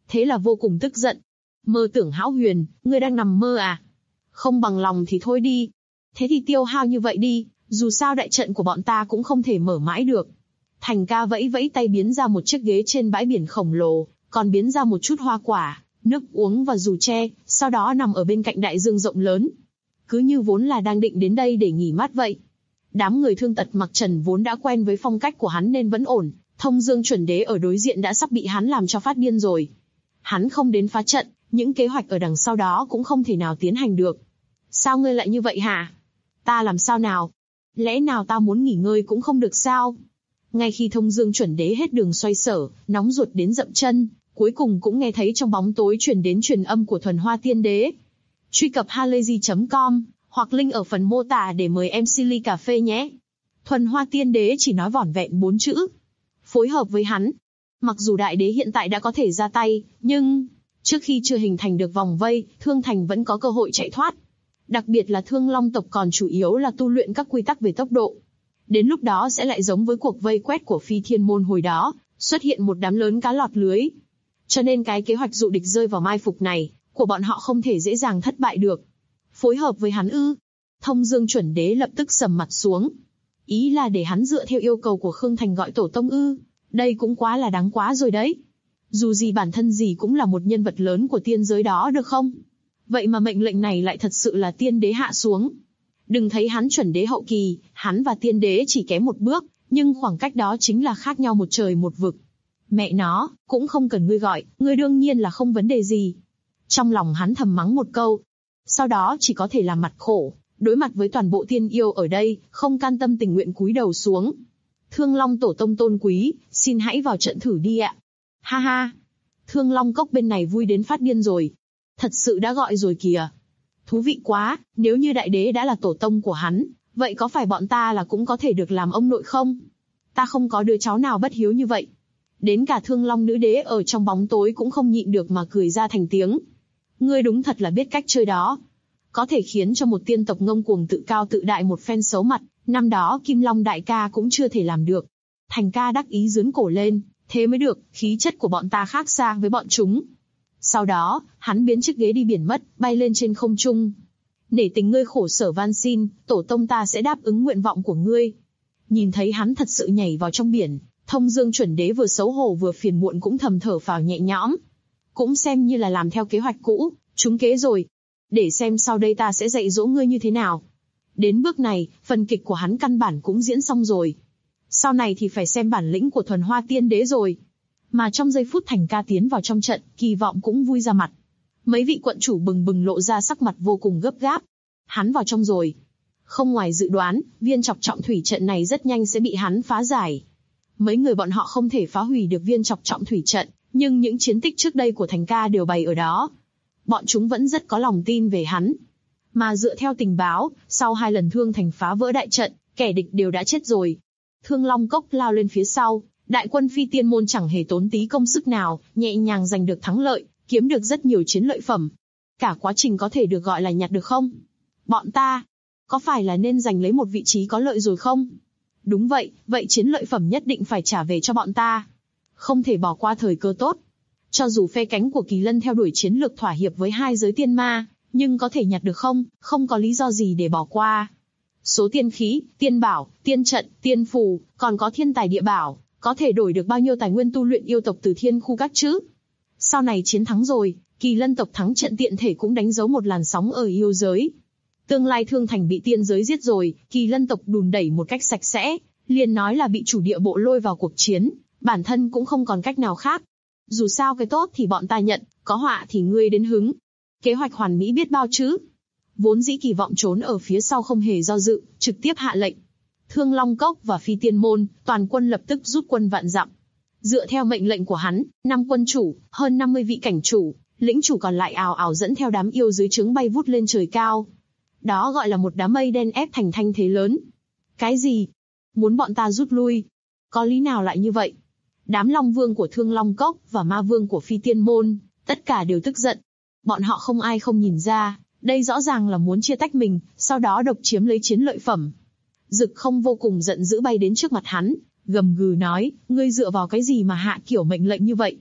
thế là vô cùng tức giận. Mơ tưởng hão huyền, ngươi đang nằm mơ à? Không bằng lòng thì thôi đi. Thế thì tiêu hao như vậy đi, dù sao đại trận của bọn ta cũng không thể mở mãi được. Thành ca vẫy vẫy tay biến ra một chiếc ghế trên bãi biển khổng lồ, còn biến ra một chút hoa quả, nước uống và dù tre, sau đó nằm ở bên cạnh đại dương rộng lớn. Cứ như vốn là đang định đến đây để nghỉ mát vậy. Đám người thương tật mặc trần vốn đã quen với phong cách của hắn nên vẫn ổn, Thông Dương chuẩn đế ở đối diện đã sắp bị hắn làm cho phát điên rồi. Hắn không đến phá trận, những kế hoạch ở đằng sau đó cũng không thể nào tiến hành được. Sao ngươi lại như vậy hả? Ta làm sao nào? Lẽ nào ta muốn nghỉ ngơi cũng không được sao? Ngay khi Thông Dương chuẩn đế hết đường xoay sở, nóng ruột đến dậm chân, cuối cùng cũng nghe thấy trong bóng tối truyền đến truyền âm của Thuần Hoa Tiên Đế. Truy cập halayzi.com hoặc link ở phần mô tả để mời MC ly cà phê nhé. Thuần Hoa Tiên Đế chỉ nói vỏn vẹn 4 chữ. Phối hợp với hắn. Mặc dù đại đế hiện tại đã có thể ra tay, nhưng trước khi chưa hình thành được vòng vây, Thương Thành vẫn có cơ hội chạy thoát. Đặc biệt là Thương Long tộc còn chủ yếu là tu luyện các quy tắc về tốc độ. Đến lúc đó sẽ lại giống với cuộc vây quét của Phi Thiên Môn hồi đó, xuất hiện một đám lớn cá lọt lưới. Cho nên cái kế hoạch dụ địch rơi vào mai phục này, của bọn họ không thể dễ dàng thất bại được. Phối hợp với hắn ư? Thông Dương chuẩn đế lập tức sầm mặt xuống. Ý là để hắn dựa theo yêu cầu của Khương Thành gọi tổ tông ư? Đây cũng quá là đáng quá rồi đấy. Dù gì bản thân gì cũng là một nhân vật lớn của tiên giới đó được không? Vậy mà mệnh lệnh này lại thật sự là tiên đế hạ xuống. Đừng thấy hắn chuẩn đế hậu kỳ, hắn và tiên đế chỉ kém một bước, nhưng khoảng cách đó chính là khác nhau một trời một vực. Mẹ nó, cũng không cần ngươi gọi, ngươi đương nhiên là không vấn đề gì. Trong lòng hắn thầm mắng một câu. Sau đó chỉ có thể làm mặt khổ, đối mặt với toàn bộ tiên yêu ở đây, không can tâm tình nguyện cúi đầu xuống. Thương Long tổ tông tôn quý, xin hãy vào trận thử đi ạ. Ha ha. Thương Long cốc bên này vui đến phát điên rồi. Thật sự đã gọi rồi kìa. Thú vị quá, nếu như đại đế đã là tổ tông của hắn, vậy có phải bọn ta là cũng có thể được làm ông nội không? Ta không có đứa cháu nào bất hiếu như vậy. Đến cả Thương Long nữ đế ở trong bóng tối cũng không nhịn được mà cười ra thành tiếng. Ngươi đúng thật là biết cách chơi đó. Có thể khiến cho một tiên tộc ngông cuồng tự cao tự đại một phen xấu mặt, năm đó Kim Long đại ca cũng chưa thể làm được. Thành ca đắc ý giương cổ lên, thế mới được, khí chất của bọn ta khác xa với bọn chúng. Sau đó, hắn biến chiếc ghế đi biển mất, bay lên trên không trung. Nể tình ngươi khổ sở van xin, tổ tông ta sẽ đáp ứng nguyện vọng của ngươi. Nhìn thấy hắn thật sự nhảy vào trong biển, Thông Dương chuẩn đế vừa xấu hổ vừa phiền muộn cũng thầm thở phào nhẹ nhõm. Cũng xem như là làm theo kế hoạch cũ, trúng kế rồi. Để xem sau đây ta sẽ dạy dỗ ngươi như thế nào. Đến bước này, phần kịch của hắn căn bản cũng diễn xong rồi. Sau này thì phải xem bản lĩnh của Thuần Hoa Tiên Đế rồi. Mà trong giây phút Thành ca tiến vào trong trận, Kỳ Vọng cũng vui ra mặt. Mấy vị quận chủ bừng bừng lộ ra sắc mặt vô cùng gấp gáp. Hắn vào trong rồi. Không ngoài dự đoán, viên chọc trọng thủy trận này rất nhanh sẽ bị hắn phá giải. Mấy người bọn họ không thể phá hủy được viên chọc trọng thủy trận, nhưng những chiến tích trước đây của Thành ca đều bày ở đó. Bọn chúng vẫn rất có lòng tin về hắn. Mà dựa theo tình báo, sau 2 lần Thương Thành phá vỡ đại trận, kẻ địch đều đã chết rồi. Thương Long cốc lao lên phía sau, đại quân Phi Tiên môn chẳng hề tốn tí công sức nào, nhẹ nhàng giành được thắng lợi, kiếm được rất nhiều chiến lợi phẩm. Cả quá trình có thể được gọi là nhặt được không? Bọn ta, có phải là nên giành lấy một vị trí có lợi rồi không? Đúng vậy, vậy chiến lợi phẩm nhất định phải trả về cho bọn ta. Không thể bỏ qua thời cơ tốt. Cho dù phe cánh của Kỳ Lân theo đuổi chiến lược thỏa hiệp với 2 giới tiên ma, nhưng có thể nhặt được không? Không có lý do gì để bỏ qua. Số tiên khí, tiên bảo, tiên trận, tiên phù, còn có thiên tài địa bảo, có thể đổi được bao nhiêu tài nguyên tu luyện yêu tộc từ thiên khu các chứ? Sau này chiến thắng rồi, Kỳ Lân tộc thắng trận tiện thể cũng đánh dấu một làn sóng ở yêu giới. Tương lai Thương Thành bị tiên giới giết rồi, Kỳ Lân tộc đùn đẩy một cách sạch sẽ, liền nói là bị chủ địa bộ lôi vào cuộc chiến, bản thân cũng không còn cách nào khác. Dù sao cái tốt thì bọn ta nhận, có họa thì ngươi đến hứng. Kế hoạch hoàn mỹ biết bao chứ. Vốn dĩ Kỳ Vọng trốn ở phía sau không hề do dự, trực tiếp hạ lệnh. Thương Long Cốc và Phi Tiên Môn, toàn quân lập tức rút quân vạn dặm. Dựa theo mệnh lệnh của hắn, 5 quân chủ, hơn 50 vị cảnh chủ, lĩnh chủ còn lại ào ào dẫn theo đám yêu dưới trướng bay vút lên trời cao. Đó gọi là một đám mây đen ép thành thanh thế lớn. Cái gì? Muốn bọn ta rút lui? Có lý nào lại như vậy? Đám Long Vương của Thương Long Cốc và Ma Vương của Phi Tiên Môn, tất cả đều tức giận. Bọn họ không ai không nhìn ra, đây rõ ràng là muốn chia tách mình, sau đó độc chiếm lấy chiến lợi phẩm. Dực Không vô cùng giận dữ bay đến trước mặt hắn, gầm gừ nói, ngươi dựa vào cái gì mà hạ kiểu mệnh lệnh như vậy?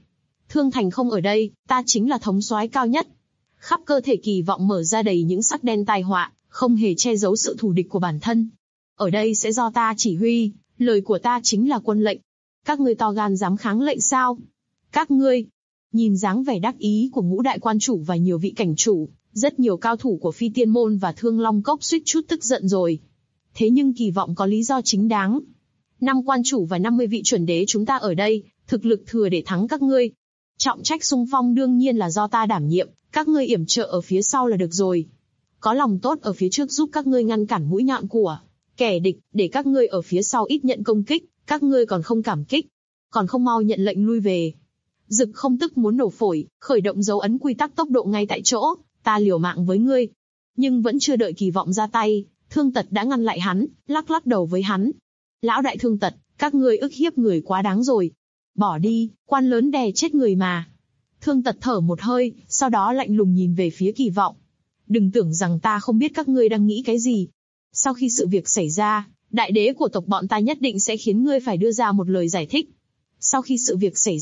Thương Thành không ở đây, ta chính là thống soái cao nhất. Khắp cơ thể Kỳ Vọng mở ra đầy những sắc đen tai họa, không hề che giấu sự thù địch của bản thân. Ở đây sẽ do ta chỉ huy, lời của ta chính là quân lệnh. Các ngươi to gan dám kháng lệnh sao? Các ngươi. Nhìn dáng vẻ đắc ý của ngũ đại quan chủ và nhiều vị cảnh chủ, rất nhiều cao thủ của Phi Tiên Môn và Thương Long Cốc suýt chút tức giận rồi. Thế nhưng Kỳ Vọng có lý do chính đáng. 5 quan chủ và 50 vị chuẩn đế chúng ta ở đây, thực lực thừa để thắng các ngươi. Trọng trách xung phong đương nhiên là do ta đảm nhiệm, các ngươi yểm trợ ở phía sau là được rồi. Có lòng tốt ở phía trước giúp các ngươi ngăn cản mũi nhọn của kẻ địch, để các ngươi ở phía sau ít nhận công kích, các ngươi còn không cảm kích, còn không mau nhận lệnh lui về. Dực không tức muốn nổ phổi, khởi động dấu ấn quy tắc tốc độ ngay tại chỗ, ta liều mạng với ngươi. Nhưng vẫn chưa đợi Kỳ Vọng ra tay, Thương Tật đã ngăn lại hắn, lắc lắc đầu với hắn. Lão đại Thương Tật, các ngươi ức hiếp người quá đáng rồi. Bỏ đi, quan lớn đè chết người mà. Thương Tật thở một hơi, sau đó lạnh lùng nhìn về phía Kỳ Vọng. Đừng tưởng rằng ta không biết các ngươi đang nghĩ cái gì. Sau khi sự việc xảy ra, đại đế của tộc bọn ta nhất định sẽ khiến ngươi phải đưa ra một lời giải thích. Sau khi sự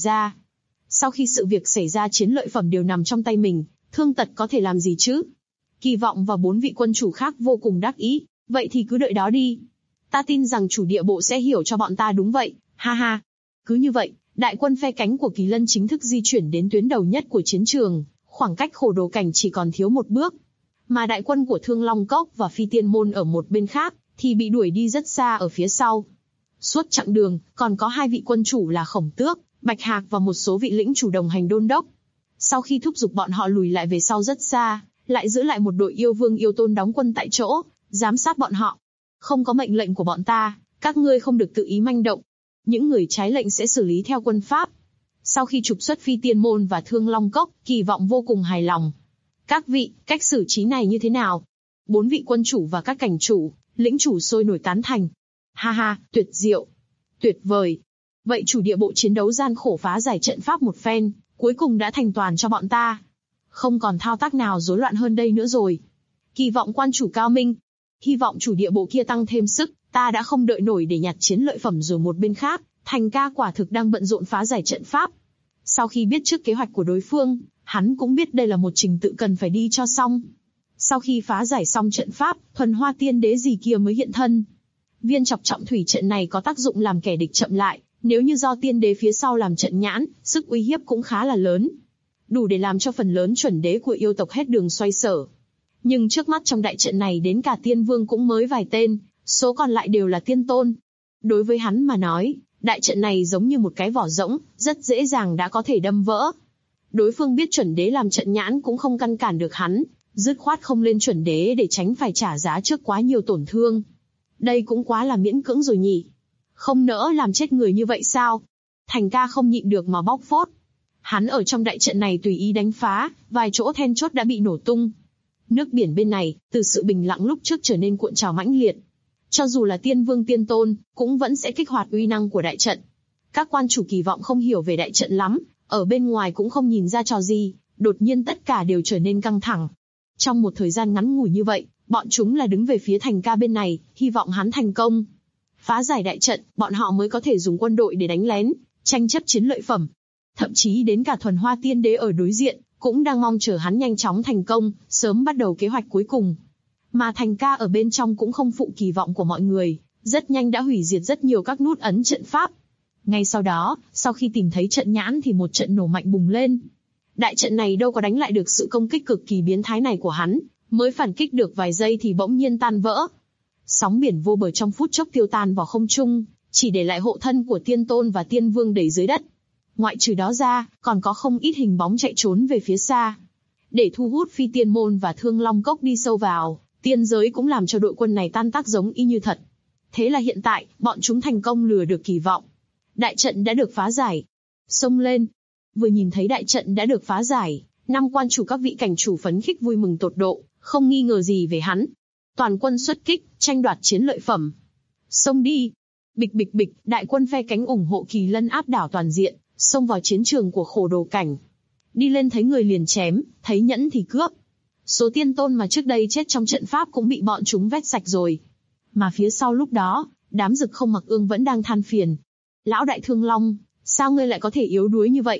việc xảy ra chiến lợi phẩm đều nằm trong tay mình, Thương Tật có thể làm gì chứ? Kỳ Vọng và 4 vị quân chủ khác vô cùng đắc ý, vậy thì cứ đợi đó đi. Ta tin rằng chủ địa bộ sẽ hiểu cho bọn ta đúng vậy, ha ha. Cứ như vậy, đại quân phe cánh của Kỳ Lân chính thức di chuyển đến tuyến đầu nhất của chiến trường, khoảng cách Khổ Đồ Cảnh chỉ còn thiếu một bước. Mà đại quân của Thương Long Cốc và Phi Tiên Môn ở một bên khác, thì bị đuổi đi rất xa ở phía sau. Suốt chặng đường, còn có 2 vị quân chủ là Khổng Tước, Bạch Hạc và một số vị lĩnh chủ đồng hành đôn đốc. Sau khi thúc giục bọn họ lùi lại về sau rất xa, lại giữ lại một đội yêu vương yêu tôn đóng quân tại chỗ, giám sát bọn họ. Không có mệnh lệnh của bọn ta, các ngươi không được tự ý manh động. Những người trái lệnh sẽ xử lý theo quân pháp. Sau khi trục xuất Phi Tiên Môn và Thương Long Cốc, Kỳ Vọng vô cùng hài lòng. Các vị, cách xử trí này như thế nào? 4 vị quân chủ và các cảnh chủ, lĩnh chủ sôi nổi tán thành. Ha ha, tuyệt diệu. Tuyệt vời. Vậy chủ địa bộ chiến đấu gian khổ phá giải trận pháp một phen, cuối cùng đã thành toàn cho bọn ta. Không còn thao tác nào rối loạn hơn đây nữa rồi. Kỳ Vọng quan chủ cao minh. Hy vọng chủ địa bộ kia tăng thêm sức, ta đã không đợi nổi để nhặt chiến lợi phẩm rồi. Một bên khác, Thành Ca quả thực đang bận rộn phá giải trận pháp. Sau khi biết trước kế hoạch của đối phương, hắn cũng biết đây là một trình tự cần phải đi cho xong. Sau khi phá giải xong trận pháp, Thuần Hoa Tiên Đế gì kia mới hiện thân. Viên chọc trọng thủy trận này có tác dụng làm kẻ địch chậm lại, nếu như do tiên đế phía sau làm trận nhãn, sức uy hiếp cũng khá là lớn. Đủ để làm cho phần lớn chuẩn đế của yêu tộc hết đường xoay sở. Nhưng trước mắt trong đại trận này đến cả tiên vương cũng mới vài tên, số còn lại đều là tiên tôn. Đối với hắn mà nói, đại trận này giống như một cái vỏ rỗng, rất dễ dàng đã có thể đâm vỡ. Đối phương biết chuẩn đế làm trận nhãn cũng không ngăn cản được hắn, dứt khoát không lên chuẩn đế để tránh phải trả giá trước quá nhiều tổn thương. Đây cũng quá là miễn cưỡng rồi nhỉ. Không nỡ làm chết người như vậy sao? Thành Ca không nhịn được mà bóc phốt. Hắn ở trong đại trận này tùy ý đánh phá, vài chỗ then chốt đã bị nổ tung. Nước biển bên này, từ sự bình lặng lúc trước trở nên cuộn trào mãnh liệt. Cho dù là tiên vương tiên tôn, cũng vẫn sẽ kích hoạt uy năng của đại trận. Các quan chủ Kỳ Vọng không hiểu về đại trận lắm, ở bên ngoài cũng không nhìn ra trò gì, đột nhiên tất cả đều trở nên căng thẳng. Trong một thời gian ngắn ngủi như vậy, bọn chúng là đứng về phía Thành Ca bên này, hy vọng hắn thành công. Phá giải đại trận, bọn họ mới có thể dùng quân đội để đánh lén, tranh chấp chiến lợi phẩm. Thậm chí đến cả Thuần Hoa Tiên Đế ở đối diện, cũng đang mong chờ hắn nhanh chóng thành công, sớm bắt đầu kế hoạch cuối cùng. Mà Thành Ca ở bên trong cũng không phụ kỳ vọng của mọi người, rất nhanh đã hủy diệt rất nhiều các nút ấn trận pháp. Ngay sau đó, sau khi tìm thấy trận nhãn thì một trận nổ mạnh bùng lên. Đại trận này đâu có đánh lại được sự công kích cực kỳ biến thái này của hắn, mới phản kích được vài giây thì bỗng nhiên tan vỡ. Sóng biển vô bờ trong phút chốc tiêu tan vào không trung, chỉ để lại hộ thân của tiên tôn và tiên vương đẩy dưới đất. Ngoại trừ đó ra, còn có không ít hình bóng chạy trốn về phía xa. Để thu hút Phi Tiên Môn và Thương Long Cốc đi sâu vào, tiên giới cũng làm cho đội quân này tan tác giống y như thật. Thế là hiện tại, bọn chúng thành công lừa được kỳ vọng. Đại trận đã được phá giải. Xông lên. Vừa nhìn thấy đại trận đã được phá giải, 5 quan chủ các vị cảnh chủ phấn khích vui mừng tột độ, không nghi ngờ gì về hắn. Toàn quân xuất kích, tranh đoạt chiến lợi phẩm. Xông đi. Bịch bịch bịch, đại quân phe cánh ủng hộ Kỳ Lân áp đảo toàn diện, xông vào chiến trường của Khổ Đồ Cảnh. Đi lên thấy người liền chém, thấy nhẫn thì cướp. Số tiên tôn mà trước đây chết trong trận pháp cũng bị bọn chúng vét sạch rồi. Mà phía sau lúc đó, đám Dực Không Mặc Ương vẫn đang than phiền. Lão đại Thương Long, sao ngươi lại có thể yếu đuối như vậy?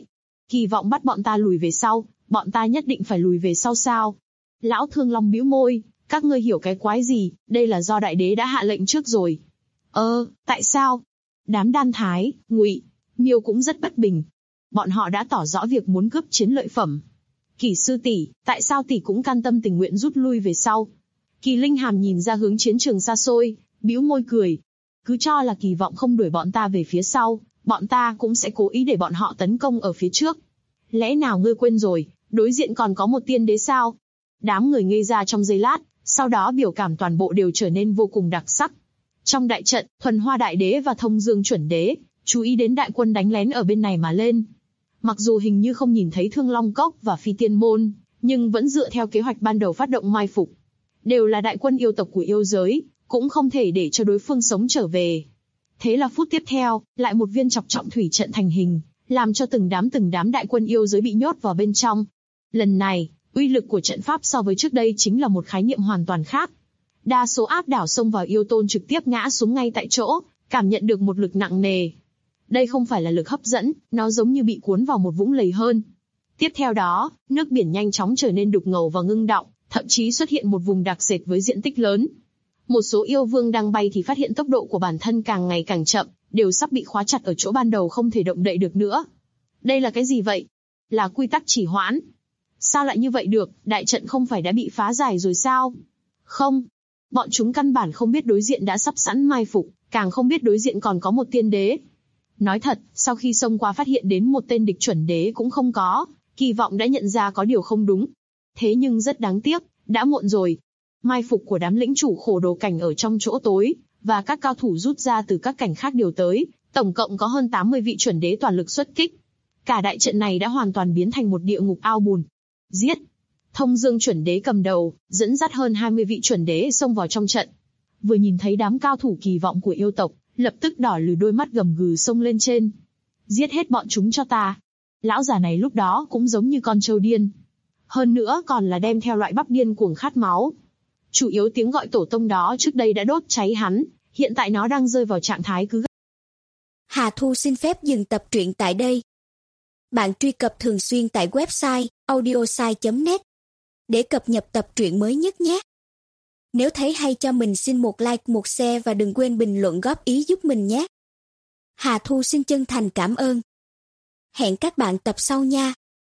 Kỳ vọng bắt bọn ta lùi về sau, bọn ta nhất định phải lùi về sau sao? Lão Thương Long bĩu môi, các ngươi hiểu cái quái gì, đây là do đại đế đã hạ lệnh trước rồi. Tại sao? Đám Đan Thái, Ngụy, Miêu cũng rất bất bình. Bọn họ đã tỏ rõ việc muốn cướp chiến lợi phẩm. Kỳ sư tỷ, tại sao tỷ cũng can tâm tình nguyện rút lui về sau? Kỳ Linh Hàm nhìn ra hướng chiến trường xa xôi, bĩu môi cười. Cứ cho là kỳ vọng không đuổi bọn ta về phía sau, bọn ta cũng sẽ cố ý để bọn họ tấn công ở phía trước. Lẽ nào ngươi quên rồi, đối diện còn có một tiên đế sao? Đám người ngây ra trong giây lát, sau đó biểu cảm toàn bộ đều trở nên vô cùng đặc sắc. Trong đại trận, Thuần Hoa Đại Đế và Thông Dương Chuẩn Đế, chú ý đến đại quân đánh lén ở bên này mà lên. Mặc dù hình như không nhìn thấy Thương Long Cốc và Phi Tiên Môn, nhưng vẫn dựa theo kế hoạch ban đầu phát động mai phục. Đều là đại quân yêu tộc của yêu giới, cũng không thể để cho đối phương sống trở về. Thế là phút tiếp theo, lại một viên chọc trọng thủy trận thành hình, làm cho từng đám đại quân yêu giới bị nhốt vào bên trong. Lần này, uy lực của trận pháp so với trước đây chính là một khái niệm hoàn toàn khác. Đa số áp đảo xông vào yêu tôn trực tiếp ngã xuống ngay tại chỗ, cảm nhận được một lực nặng nề. Đây không phải là lực hấp dẫn, nó giống như bị cuốn vào một vũng lầy hơn. Tiếp theo đó, nước biển nhanh chóng trở nên đục ngầu và ngưng đọng, thậm chí xuất hiện một vùng đặc sệt với diện tích lớn. Một số yêu vương đang bay thì phát hiện tốc độ của bản thân càng ngày càng chậm, đều sắp bị khóa chặt ở chỗ ban đầu không thể động đậy được nữa. Đây là cái gì vậy? Là quy tắc trì hoãn. Sao lại như vậy được, đại trận không phải đã bị phá giải rồi sao? Không. Bọn chúng căn bản không biết đối diện đã sắp sẵn mai phục, càng không biết đối diện còn có một tiên đế. Nói thật, sau khi xông qua phát hiện đến một tên địch chuẩn đế cũng không có, kỳ vọng đã nhận ra có điều không đúng. Thế nhưng rất đáng tiếc, đã muộn rồi. Mai phục của đám lĩnh chủ khổ đồ cảnh ở trong chỗ tối, và các cao thủ rút ra từ các cảnh khác điều tới, tổng cộng có hơn 80 vị chuẩn đế toàn lực xuất kích. Cả đại trận này đã hoàn toàn biến thành một địa ngục ao bùn. Giết! Thông Dương chuẩn đế cầm đầu, dẫn dắt hơn 20 vị chuẩn đế xông vào trong trận. Vừa nhìn thấy đám cao thủ kỳ vọng của yêu tộc, lập tức đỏ lừ đôi mắt gầm gừ xông lên trên. Giết hết bọn chúng cho ta! Lão già này lúc đó cũng giống như con trâu điên. Hơn nữa còn là đem theo loại bắp điên cuồng khát máu. Chủ yếu tiếng gọi tổ tông đó trước đây đã đốt cháy hắn, hiện tại nó đang rơi vào trạng thái cứ. Hà Thu xin phép dừng tập truyện tại đây. Bạn truy cập thường xuyên tại website audiosai.net để cập nhật tập truyện mới nhất nhé. Nếu thấy hay cho mình xin một like, một share và đừng quên bình luận góp ý giúp mình nhé. Hà Thu xin chân thành cảm ơn. Hẹn các bạn tập sau nha.